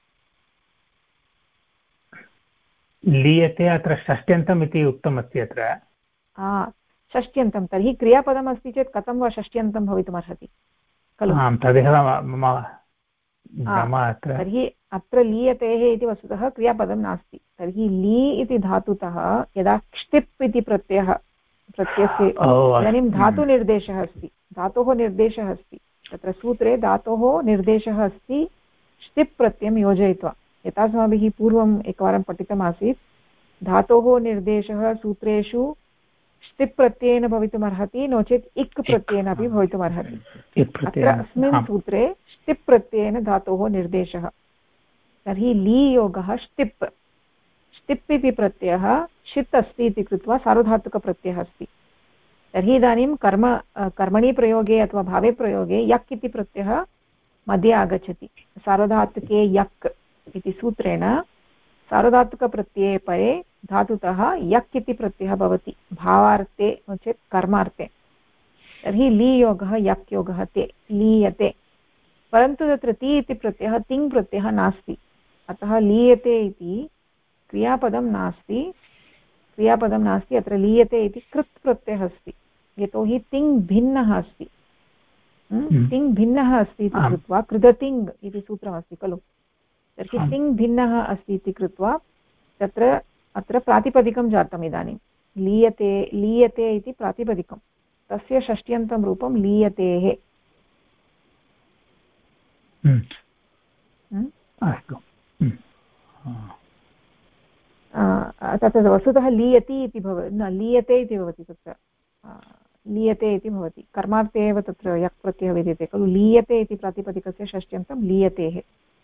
लीयते अत्र षष्ट्यन्तम् इति उक्तमस्ति अत्र। षष्ट्यन्तं, तर्हि क्रियापदमस्ति चेत् कथं वा षष्ट्यन्तं भवितुमर्हति खलु? आम्, तदेव मम अत्र। तर्हि अत्र लीयतेः इति वस्तुतः क्रियापदं नास्ति। तर्हि ली इति धातुतः यदा क्ष्टिप् इति प्रत्ययस्य इदानीं धातुनिर्देशः अस्ति, धातोः निर्देशः अस्ति, तत्र सूत्रे धातोः निर्देशः अस्ति क्ष्टिप् प्रत्ययं योजयित्वा। यथा अस्माभिः पूर्वम् एकवारं पठितमासीत्, धातोः निर्देशः सूत्रेषु ष्टिप् प्रत्ययेन भवितुमर्हति, नो चेत् इक् प्रत्ययेन अपि भवितुमर्हति। अत्र अस्मिन् सूत्रे ष्टिप् प्रत्ययेन धातोः निर्देशः। तर्हि ली योगः ष्टिप्, ष्टिप् इति प्रत्ययः षित् अस्ति इति कृत्वा सार्वधातुकप्रत्ययः अस्ति। तर्हि इदानीं कर्मणि प्रयोगे अथवा भावे प्रयोगे यक् इति प्रत्ययः मध्ये आगच्छति। सार्वधातुके यक् इति सूत्रेण सार्वधातुकप्रत्यये परे धातुतः यक् इति प्रत्ययः भवति भावार्थे नो चेत् कर्मार्थे। तर्हि ली योगः यक् योगः ते लीयते। परन्तु तत्र ति इति प्रत्ययः तिङ् प्रत्ययः नास्ति, अतः लीयते इति क्रियापदं नास्ति, अत्र लीयते इति कृत् प्रत्ययः अस्ति। यतोहि तिङ् भिन्नः अस्ति, तिङ् भिन्नः अस्ति इति कृत्वा कृदतिङ् इति सूत्रमस्ति खलु। तर्हि तिङ् भिन्नः अस्ति इति कृत्वा अत्र प्रातिपदिकं जातम्। इदानीं लीयते इति प्रातिपदिकं, तस्य षष्ट्यन्तं रूपं लीयतेः। तत्र वस्तुतः लीयति इति लीयते इति भवति, तत्र लीयते इति भवति, कर्मार्थे एव तत्र यक् प्रत्ययः विद्यते खलु। लीयते इति प्रातिपदिकस्य षष्ट्यन्तं लीयतेः।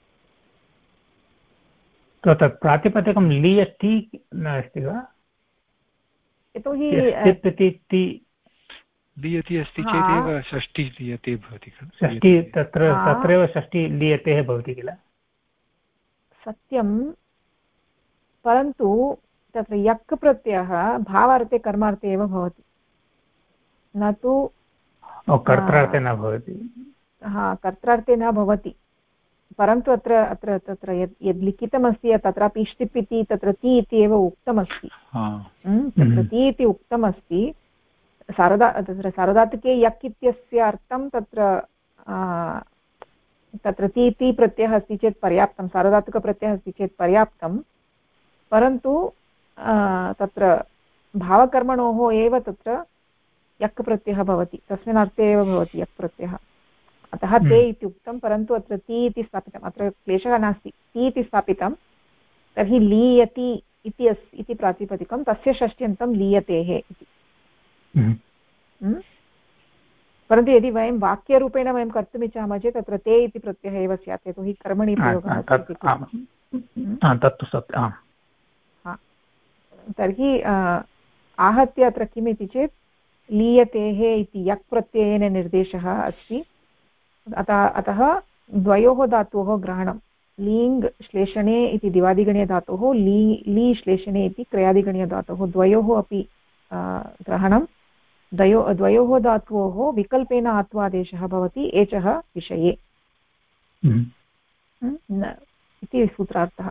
तत् प्रातिपदिकं लीयति नास्ति वा? यतोहि लीयति अस्ति चेदेव षष्ठी लीयते भवति खलु। षष्ठी तत्रैव षष्ठी लीयतेः भवति किल? सत्यं, परन्तु तत्र यक् प्रत्ययः भावार्थे कर्मार्थे एव भवति, न तु कर्त्रार्थे न भवति। कर्त्रार्थे न भवति, परन्तु अत्र तत्र यद् लिखितमस्ति तत्रापि ष्टिप् इति तत्र ति इति एव उक्तमस्ति। तत्र ति इति उक्तमस्ति। तत्र सार्वधातुके यक् इत्यस्य अर्थं तत्र ति प्रत्ययः अस्ति चेत् पर्याप्तं, सार्वधातुकप्रत्ययः अस्ति चेत् पर्याप्तं, परन्तु तत्र भावकर्मणोः एव तत्र यक् प्रत्ययः भवति, तस्मिन् अर्थे एव भवति यक् प्रत्ययः, अतः ते इति उक्तं। परन्तु अत्र ति इति स्थापितम्, अत्र क्लेशः नास्ति, ति इति स्थापितं। तर्हि लीयति इति प्रातिपदिकं, तस्य षष्ट्यन्तं लीयतेः इति। परन्तु यदि वयं वाक्यरूपेण वयं कर्तुम् इच्छामः चेत् तत्र ते इति प्रत्ययः एव स्यात्, यतोहि कर्मणि प्रयोगः अस्ति। तर्हि आहत्य अत्र किम् इति चेत् लीयतेः इति यक् प्रत्ययेन निर्देशः अस्ति। अतः द्वयोः धातोः ग्रहणं, लीङ् श्लेषणे इति दिवादिगणीयधातोः, ली श्लेषणे इति क्रयादिगणीयधातोः, द्वयोः अपि ग्रहणं। द्वयोः धातोः विकल्पेन आत्वादेशः भवति एचः विषये इति सूत्रार्थः।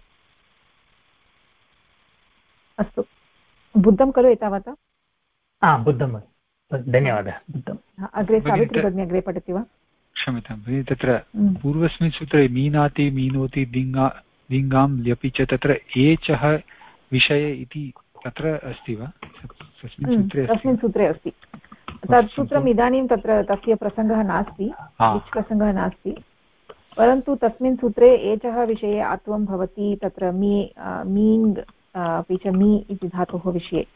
अस्तु, बुद्धं खलु एतावता? बुद्धं, धन्यवादः। बुद्धम्। अग्रे सावित्री भगिनी अग्रे पठति वा? क्षम्यतां भगिनि, तत्र पूर्वस्मिन् सूत्रे मीनाति मीनोति दिङ्गां ल्यपि च तत्र एचः विषये इति तत्र अस्ति वा? तस्मिन् सूत्रे अस्ति। तत् सूत्रम् इदानीं तत्र तस्य प्रसङ्गः नास्ति, प्रसङ्गः नास्ति, परन्तु तस्मिन् सूत्रे एचः विषये आत्वं भवति, तत्र मीङ् अपि च मी इति धातोः विषये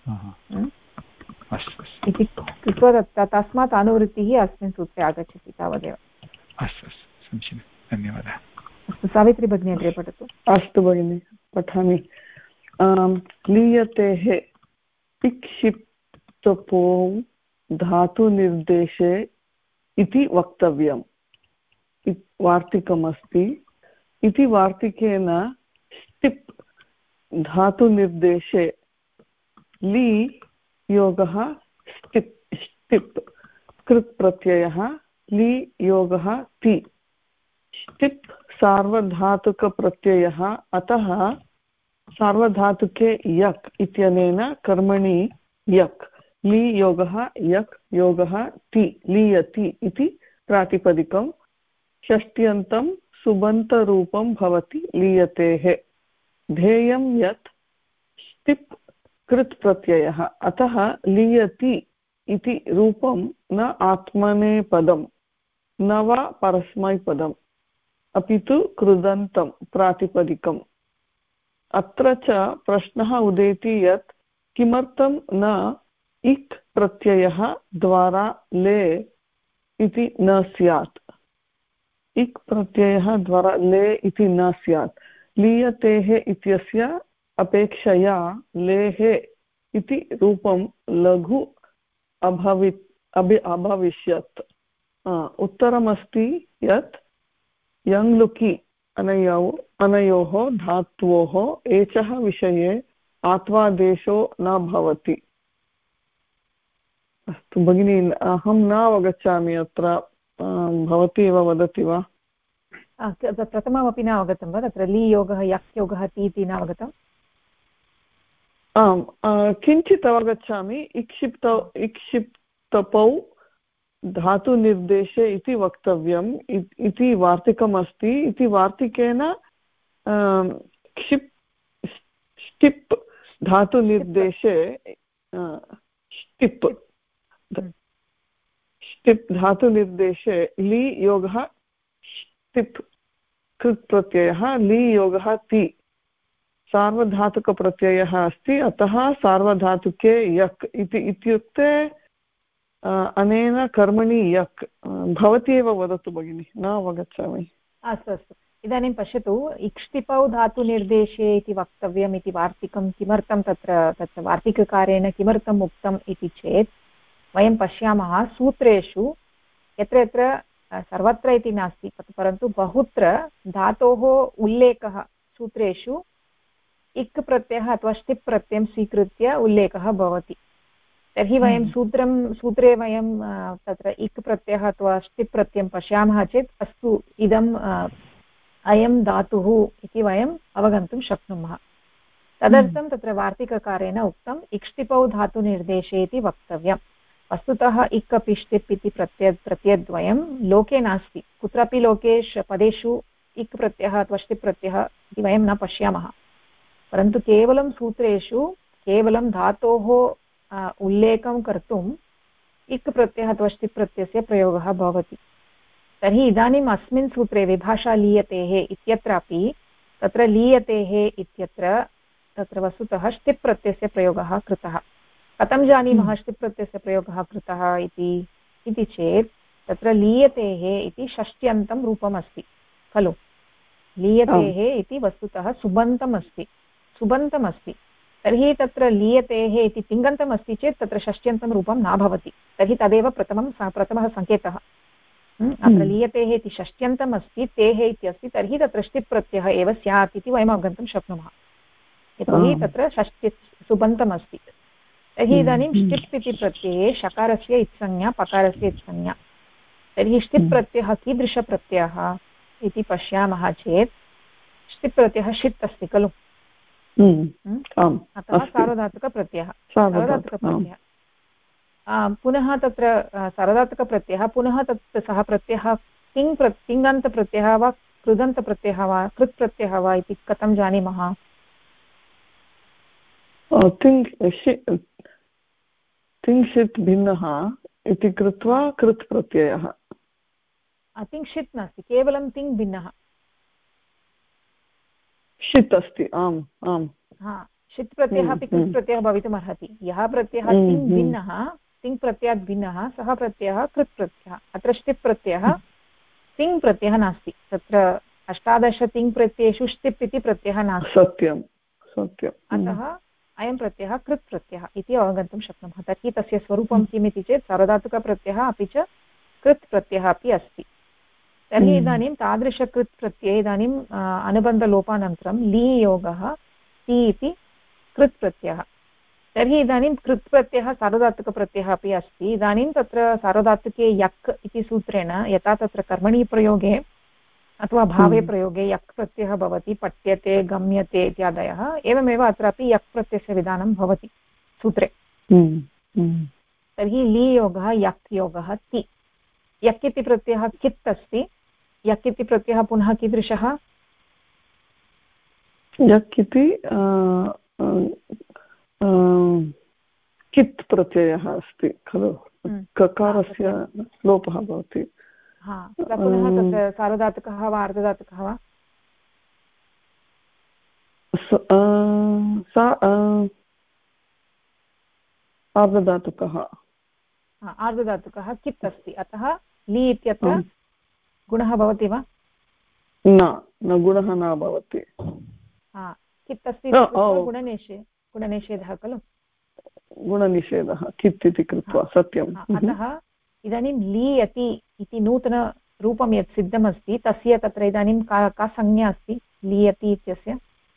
इति कृत्वा तस्मात् अनुवृत्तिः अस्मिन् सूत्रे आगच्छति, तावदेव। अस्तु अस्तु, समीचीनं, धन्यवादः। अस्तु, सावित्री भगिनी अग्रे पठतु। अस्तु भगिनि, पठामि। लीयतेः इक्षिप्तपो धातुनिर्देशे इति वक्तव्यम्। वार्तिकमस्ति, इति वार्तिकेन स्टिप् धातुनिर्देशे ली योगः स्टिप् कृत् प्रत्ययः ली योगः ति। स्टिप् सार्वधातुकप्रत्ययः, अतः सार्वधातुके यक् इत्यनेन कर्मणि यक्, ली योगः यक् योगः ति, लीयति इति प्रातिपदिकं। षष्ट्यन्तं सुबन्तरूपं भवति लीयतेः ध्येयं यत् ष्टिप् कृत् प्रत्ययः अतः लीयति इति रूपं न आत्मनेपदं न वा परस्मैपदम् अपि तु कृदन्तं प्रातिपदिकम् अत्र च प्रश्नः उदेति यत् किमर्थं न इक् प्रत्ययः द्वारा ले इति न स्यात् इक् प्रत्ययः द्वारा ले इति न स्यात् लीयतेः इत्यस्य अपेक्षया लेः इति रूपं लघु अभविष्यत् उत्तरमस्ति यत् यङ्लुकि अनयोः धात्वोः एचः विषये आत्वादेशो न भवति। अस्तु भगिनी अहं न अवगच्छामि अत्र भवती एव वदति वा? प्रथममपि न अवगतं वा? तत्र ली योगः यक् योगः ति इति न अवगतम्? आम् किञ्चित् अवगच्छामि। इक्षिप्तपौ धातुनिर्देशे इति वक्तव्यम् इति वार्तिकमस्ति। इति वार्तिकेन ष्टिप् धातुनिर्देशे ष्टिप् धातुनिर्देशे ली योगः ष्टिप् कृत् प्रत्ययः ली योगः ति सार्वधातुकप्रत्ययः अस्ति अतः सार्वधातुके यक् इत्युक्ते अनेन कर्मणि यक् भवती एव वदतु भगिनि न अवगच्छामि। अस्तु अस्तु इदानीं पश्यतु इक्ष्टिपौ धातुनिर्देशे इति वक्तव्यम् इति वार्तिकं किमर्थं तत्र वार्तिककारेण किमर्थम् उक्तम् इति चेत् वयं पश्यामः सूत्रेषु यत्र यत्र सर्वत्र इति नास्ति परन्तु बहुत्र धातोः उल्लेखः सूत्रेषु इक् प्रत्ययः अथवा ष्टिप् प्रत्ययं स्वीकृत्य उल्लेखः भवति। तर्हि वयं सूत्रे वयं तत्र इक् प्रत्ययः अथवा ष्टिप् प्रत्ययं पश्यामः चेत् अस्तु इदम् अयं धातुः इति वयम् अवगन्तुं शक्नुमः। तदर्थं तत्र वार्तिककारेण उक्तम् इक्ष्टिपौ धातुनिर्देशे इति वक्तव्यम्। वस्तुतः इक् अपि ष्टिप् इति प्रत्ययद्वयं लोके नास्ति। कुत्रापि लोके पदेषु इक् प्रत्ययः अथवा ष्टिप् प्रत्ययः इति वयं न पश्यामः परन्तु केवलं सूत्रेषु केवलं धातोः उल्लेखं कर्तुम् इक् प्रत्ययः अथवा ष्टिप् प्रत्ययस्य प्रयोगः भवति। तर्हि इदानीम् अस्मिन् सूत्रे विभाषा लीयतेः इत्यत्रापि तत्र लीयतेः इत्यत्र तत्र वस्तुतः ष्टिप् प्रत्ययस्य प्रयोगः कृतः। कथं जानीमः ष्टिप् प्रत्ययस्य प्रयोगः कृतः इति चेत् तत्र लीयतेः इति षष्ट्यन्तं रूपम् अस्ति खलु। लीयतेः इति वस्तुतः सुबन्तम् अस्ति तर्हि तत्र लीयतेः इति तिङन्तम् अस्ति चेत् तत्र षष्ट्यन्तं रूपं न भवति। तर्हि तदेव प्रथमः सङ्केतः। अत्र लीयतेः इति षष्ट्यन्तम् अस्ति तेः इत्यस्ति तर्हि तत्र ष्टिप् प्रत्ययः एव स्यात् इति वयम् अवगन्तुं शक्नुमः यतोहि तत्र षष्ट्य सुबन्तम् अस्ति। तर्हि इदानीं ष्टिप् इति प्रत्यये शकारस्य इत्संज्ञा पकारस्य इत्संज्ञा। तर्हि ष्टिप् प्रत्ययः कीदृशप्रत्ययः इति पश्यामः चेत् ष्टिप् प्रत्ययः षित् अस्ति खलु। अतः सार्वधातुकप्रत्ययः पुनः तत्र सार्वधातुकप्रत्ययः पुनः तत् सः प्रत्ययः तिङन्तप्रत्ययः वा कृदन्तप्रत्ययः वा कृत् प्रत्ययः वा इति कथं जानीमः? तिङ्क्षित् भिन्नः इति कृत्वा कृत् प्रत्ययः। तिङ्क्षित् नास्ति केवलं तिङ् भिन्नः षित् अस्ति। आम् आम् षित् प्रत्ययः अपि कृत् प्रत्ययः भवितुम् अर्हति। यः प्रत्ययः तिङ् भिन्नः तिङ् प्रत्ययात् भिन्नः सः प्रत्ययः कृत् प्रत्ययः। अत्र ष्टिप् प्रत्ययः तिङ् प्रत्ययः नास्ति। तत्र 18 तिङ् प्रत्ययेषु ष्टिप् इति प्रत्ययः नास्ति। सत्यं सत्यम्। अतः अयं प्रत्ययः कृत् प्रत्ययः इति अवगन्तुं शक्नुमः। तर्हि तस्य स्वरूपं किम् इति चेत् सार्वधातुकप्रत्ययः अपि च कृत् प्रत्ययः अपि अस्ति। तर्हि इदानीं तादृशकृत् प्रत्यये इदानीम् अनुबन्धलोपानन्तरं ली योगः ति इति कृत् प्रत्ययः। तर्हि इदानीं कृत् प्रत्ययः सार्वधातुकप्रत्ययः अपि अस्ति। इदानीं तत्र सार्वधातुके यक् इति सूत्रेण यथा तत्र कर्मणि प्रयोगे अथवा भावे प्रयोगे यक् प्रत्ययः भवति पठ्यते गम्यते इत्यादयः एवमेव अत्रापि यक् प्रत्ययस्य विधानं भवति सूत्रे। तर्हि ली योगः यक् योगः ति। यक् इति प्रत्ययः कित् अस्ति यक् इति प्रत्ययः पुनः कीदृशः? यक् इति कित् प्रत्ययः अस्ति खलु, ककारस्य लोपः भवति। पुनः तत्र सार्वधातुकः वा अर्धधातुकः वा? आर्धधातुकः। आर्धधातुकः कित् अस्ति, अतः लि इत्यत्र गुणः भवति वा? न गुणः न भवति। कित् अस्ति गुणनिषेधः खलु, गुणनिषेधः कित् इति कृत्वा सत्यम्। अतः इदानीं लीयति इति नूतनरूपं यत् सिद्धमस्ति तस्य तत्र इदानीं का संज्ञा अस्ति लीयति इत्यस्य?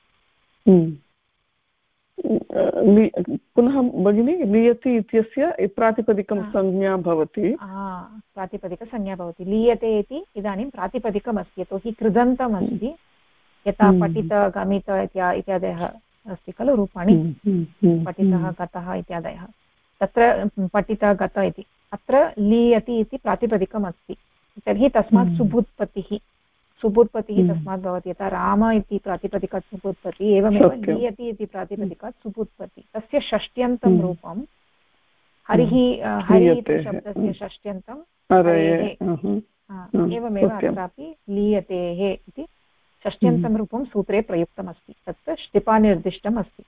पुनः भगिनी, लीयति इत्यस्य प्रातिपदिकं संज्ञा भवति। प्रातिपदिकसंज्ञा भवति। लीयते इति इदानीं प्रातिपदिकम् अस्ति, यतोहि कृदन्तम् अस्ति। यथा पठित गमित इत्यादयः अस्ति खलु रूपाणि, पठितः गतः इत्यादयः, तत्र पठित गत इति, अत्र लीयति इति प्रातिपदिकम् अस्ति। तर्हि तस्मात् सुबुत्पत्तिः तस्मात् भवति। यथा राम इति प्रातिपदिकात् सुबुत्पत्तिः, एवमेव लीयति इति प्रातिपदिकात् सुबुत्पत्तिः। तस्य षष्ट्यन्तं रूपं हरिः इति शब्दस्य षष्ट्यन्तं हरेः, एवमेव अत्रापि लीयतेः इति षष्ट्यन्तं रूपं सूत्रे प्रयुक्तमस्ति। तत् ष्टिपानिर्दिष्टम् अस्ति।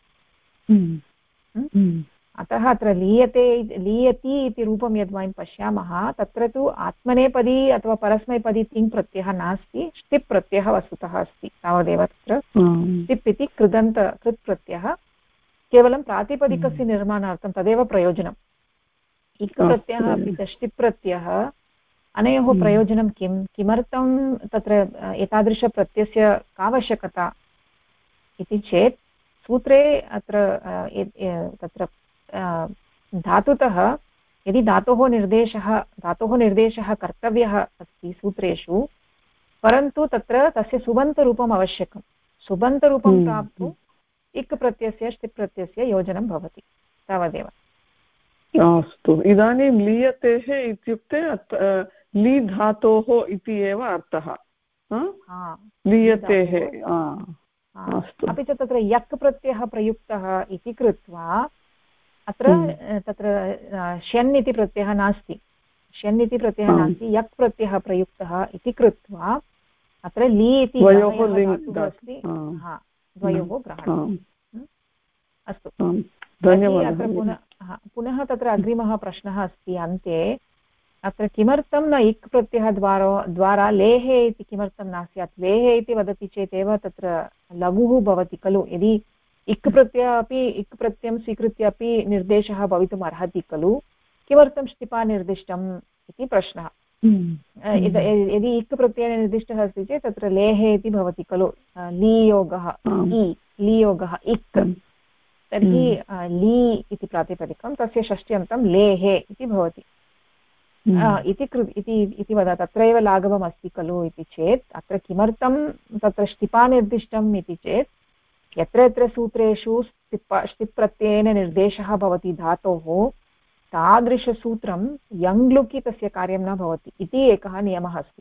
अतः अत्र लीयति इति रूपं यद् वयं पश्यामः तत्र तु आत्मनेपदी अथवा परस्मैपदी तिङ् प्रत्ययः नास्ति, ष्टिप् प्रत्ययः वस्तुतः अस्ति तावदेव। तत्र ष्टिप् इति कृत् प्रत्ययः केवलं प्रातिपदिकस्य निर्माणार्थं, तदेव प्रयोजनम्। इक् प्रत्ययः अपि च ष्टिप् प्रत्ययः, अनयोः प्रयोजनं किमर्थं तत्र एतादृशप्रत्ययस्य कावश्यकता इति चेत् सूत्रे अत्र तत्र धातुतः यदि धातोः निर्देशः कर्तव्यः अस्ति सूत्रेषु, परन्तु तत्र तस्य सुबन्तरूपम् आवश्यकं। सुबन्तरूपं प्राप्तुम् इक् प्रत्ययस्य ष्टिप् प्रत्ययस्य योजनं भवति, तावदेव। अस्तु, इदानीं लीयतेः इत्युक्ते ली धातोः इति एव अर्थः। लीयतेः। अपि च तत्र यक् प्रत्ययः प्रयुक्तः इति कृत्वा अत्र तत्र ष्यन् इति प्रत्ययः नास्ति, यक् प्रत्ययः प्रयुक्तः इति कृत्वा अत्र ली इति अस्ति, द्वयोः ग्रहणम्। अस्तु, धन्यवादः। पुनः तत्र अग्रिमः प्रश्नः अस्ति अन्ते, अत्र किमर्थं न इक् प्रत्ययः द्वारा लेः इति किमर्थं न स्यात्? लेः इति वदति चेत् एव तत्र लघुः भवति खलु। यदि इक् प्रत्ययं स्वीकृत्य अपि निर्देशः भवितुम् अर्हति खलु, किमर्थं ष्टिपा निर्दिष्टम् इति प्रश्नः। यदि इक् प्रत्ययेन निर्दिष्टः अस्ति चेत् तत्र लेः इति भवति खलु, लीयोगः इक्, तर्हि ली इति प्रातिपदिकं, तस्य षष्ट्यन्तं लेः इति भवति इति वदति। तत्रैव लाघवम् अस्ति खलु इति चेत् अत्र किमर्थं तत्र ष्टिपा निर्दिष्टम् इति चेत् यत्र यत्र सूत्रेषु ष्टिप् प्रत्ययेन निर्देशः भवति धातोः, तादृशसूत्रं यङ्लुकि तस्य कार्यं न भवति इति एकः नियमः अस्ति।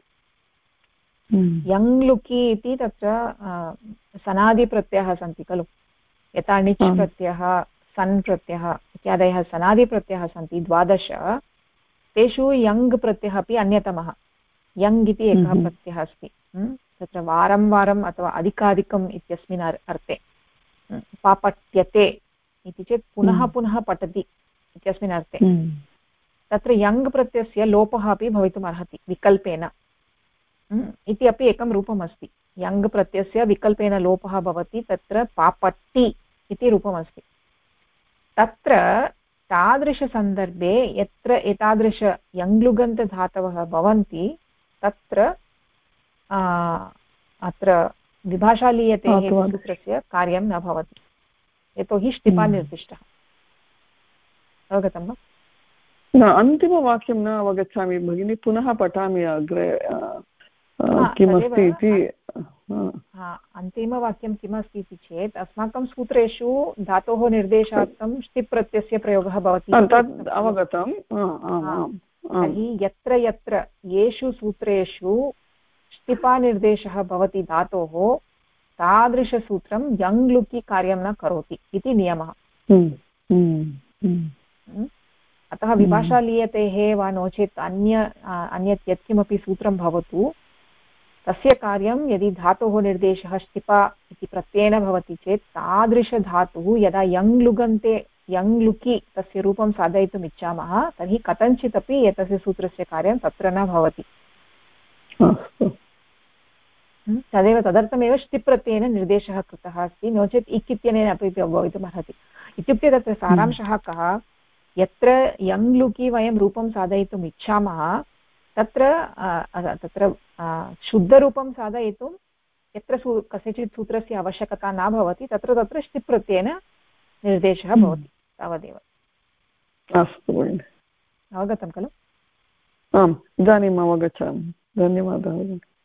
यङ्लुकि इति तत्र सनादिप्रत्ययः सन्ति खलु, यथा णिच् प्रत्ययः, सन् प्रत्ययः इत्यादयः सनादिप्रत्ययः सन्ति 12, तेषु यङ् प्रत्ययः अपि अन्यतमः। यङ् इति एकः प्रत्ययः अस्ति, तत्र वारं वारम् अथवा अधिकाधिकम् इत्यस्मिन् अर्थे। पापट्यते इति चेत् पुनः पुनः पठति इत्यस्मिन् अर्थे। तत्र यङ् प्रत्ययस्य लोपः अपि भवितुम् अर्हति विकल्पेन इति अपि एकं रूपम् अस्ति। यङ् प्रत्ययस्य विकल्पेन लोपः भवति, तत्र पापट्टि इति रूपमस्ति। तत्र तादृशसन्दर्भे यत्र एतादृश यङ्लुगन्तधातवः भवन्ति तत्र अत्र विभाषालीयतेः सूत्रस्य कार्यं न भवति, यतोहि ष्टिपा निर्दिष्टः। अवगतं वा? न, अन्तिमवाक्यं न अवगच्छामि भगिनि, पुनः पठामि अग्रे किमस्ति इति। अन्तिमवाक्यं किमस्ति इति चेत् अस्माकं सूत्रेषु धातोः निर्देशार्थं ष्टिप् प्रत्ययस्य प्रयोगः भवति। तद् अवगतम्। तर्हि यत्र यत्र येषु सूत्रेषु टिपानिर्देशः भवति धातोः तादृशसूत्रं यङ् लुकि कार्यं न करोति इति नियमः। अतः विभाषा लीयतेः वा नो चेत् अन्यत् यत्किमपि सूत्रं भवतु तस्य कार्यं यदि धातोः निर्देशः ष्टिपा इति प्रत्ययेन भवति चेत् तादृशधातुः यदा यङ् लुगन्ते यङ् लुकि तस्य रूपं साधयितुम् इच्छामः तर्हि कथञ्चित् अपि एतस्य सूत्रस्य कार्यं तत्र न भवति। तदेव तदर्थमेव ष्टिप् प्रत्ययेन निर्देशः कृतः अस्ति, नो चेत् इक् इत्यनेन अपि भवितुम् अर्हति। इत्युक्ते तत्र सारांशः कः, यत्र यङ् लुकि वयं रूपं साधयितुम् इच्छामः तत्र शुद्धरूपं साधयितुं यत्र कस्यचित् सूत्रस्य आवश्यकता न भवति तत्र ष्टिप् प्रत्ययेन निर्देशः भवति, तावदेव। अस्तु भगिनि, अवगतं खलु? आम्, इदानीम् अवगच्छामि, धन्यवादः।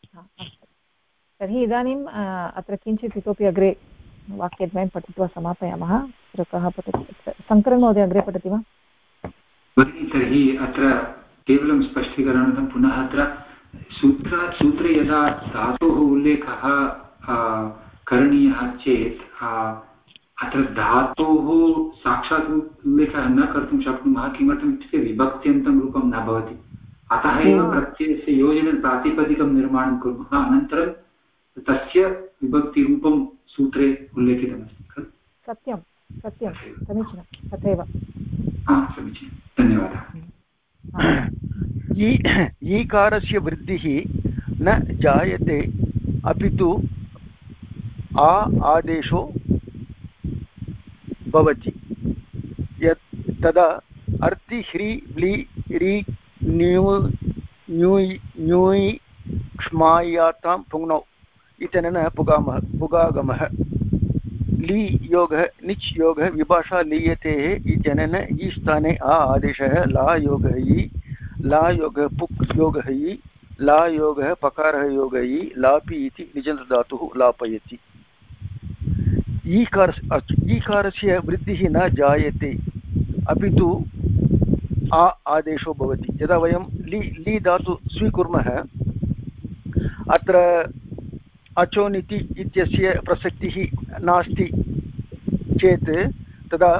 तर्हि इदानीम् अत्र किञ्चित् इतोपि अग्रे वाक्यद्वयं पठित्वा समापयामः। अत्र कः पठति? शङ्करन् महोदय अग्रे पठति वा? तर्हि अत्र केवलं स्पष्टीकरणार्थं पुनः अत्र सूत्रे यदा धातोः उल्लेखः करणीयः चेत् अत्र धातोः साक्षात् उल्लेखः न कर्तुं शक्नुमः। किमर्थम् इत्युक्ते विभक्त्यन्तं रूपं न भवति, अतः एव प्रत्ययस्य योजनप्रातिपदिकं निर्माणं कुर्मः, अनन्तरं तस्य विभक्तिरूपं सूत्रे उल्लेखितमस्ति खलु? सत्यं सत्यं, समीचीनं, तथैव। समीचीनं, धन्यवादः। ईकारस्य वृद्धिः न जायते अपि तु आदेशो भवति यत् तदा अर्ति ह्री व्लि रि न्यूय् क्ष्मायातां पुङ्नौ इत्यनेन पुगागमः। ली योगः निच् योगः विभाषा लीयतेः इत्यनेन ई स्थाने आदेशः ला योगः इ, ला योगः पुक् योगः इ, ला योगः पकारः योगः इ, लापि इति निजन्तधातुः लापयति। ईकारस्य वृद्धिः न जायते अपि तु आदेशो भवति। यदा वयं ली धातु स्वीकुर्मः अत्र अचोनिति इत्यस्य प्रसक्तिः नास्ति चेत् तदा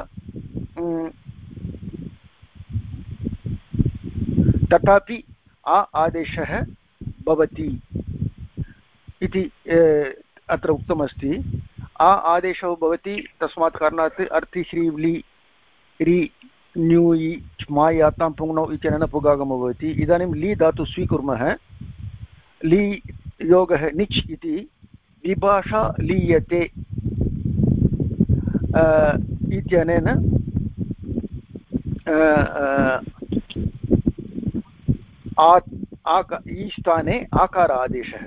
तथापि आदेशः भवति इति अत्र उक्तमस्ति। आदेशो भवति तस्मात् कारणात् अर्ति श्री व्लि रि न्यूयि च्मायातां पुङ्नौ इत्यनेन पुगागमो भवति। इदानीं ली धातु स्वीकुर्मः, ली योगः निच् इति विभाषा लीयते इत्यनेन ई स्थाने आकार आदेशः,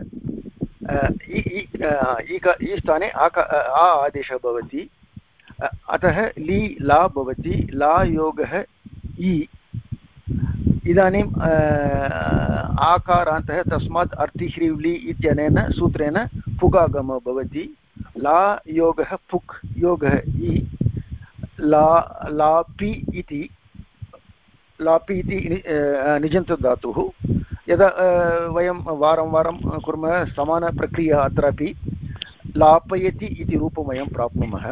ई स्थाने आदेशः भवति। अतः ली ला भवति, ला योगः ई। इदानीम् आकारान्तः तस्मात् अर्तिह्रीव्लि इत्यनेन सूत्रेण पुगागमो भवति। ला योगः पुक् योगः इ, लापि इति निजन्तधातुः। यदा वयं वारं वारं कुर्मः समानप्रक्रिया अत्रापि लापयति इति रूपं वयं प्राप्नुमः।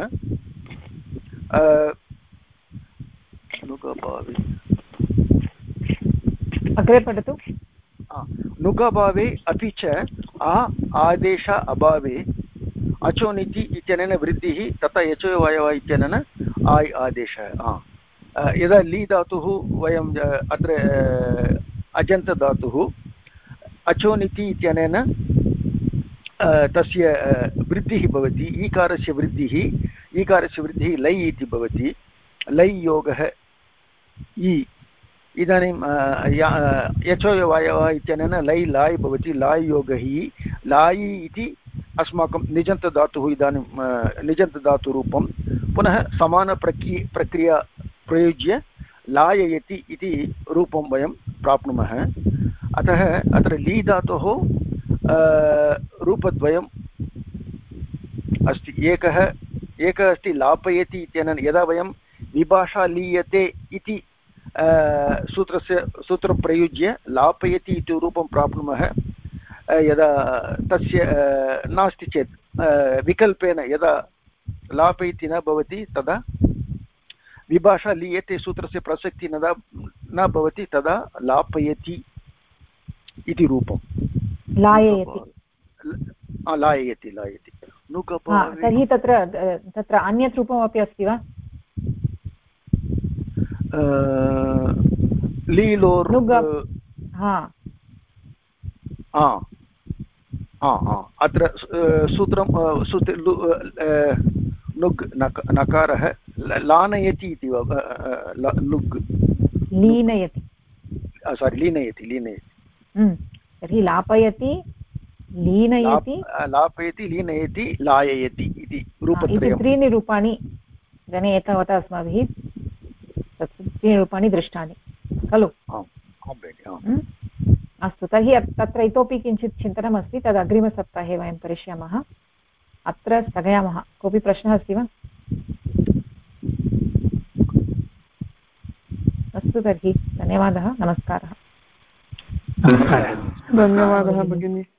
अग्रे पठतु। नुगभावे अपि च आदेश अभावे अचोनिति इत्यनेन वृद्धिः तथा यचोवायव इत्यनेन आय् आदेशः। यदा ली धातुः वयं अत्र अजन्तधातुः अचोनिति इत्यनेन तस्य वृद्धिः भवति। ईकारस्य वृद्धिः लै इति भवति। लै योगः इ। इदानीं यचोयवायवः इत्यनेन लै लाय् भवति। लाय् योगः इ, लायि इति अस्माकं निजन्तधातुः। इदानीं निजन्तधातुरूपं पुनः समानप्रक्रिया प्रयुज्य लाययति इति रूपं वयं प्राप्नुमः। अतः अत्र ली धातोः रूपद्वयम् अस्ति। एकः अस्ति लापयति इत्यनेन, यदा वयं विभाषा लीयते इति सूत्रं प्रयुज्य लापयति इति रूपं प्राप्नुमः। यदा तस्य नास्ति चेत् विकल्पेन यदा लापयति न भवति तदा विभाषा लीयते सूत्रस्य प्रसक्तिः न भवति तदा लापयति इति रूपं लाययति तर्हि तत्र अन्यत् रूपमपि अस्ति वा लीलोर् अत्र सूत्रं नुग् नकारः लानयति इति वा लुग् लीनयति लीनयति तर्हि लापयति लीनयति लाययति इति रूपत्रयं त्रीणि रूपाणि इदानीम् एतावता अस्माभिः त्रीणि रूपाणि दृष्टानि खलु अस्तु तर्हि तत्र इतोपि किञ्चित् चिन्तनमस्ति तद् अग्रिमसप्ताहे वयं करिष्यामः अत्र स्थगयामः कोऽपि प्रश्नः अस्ति वा अस्तु तर्हि धन्यवादः नमस्कारः धन्यवादः भगिनी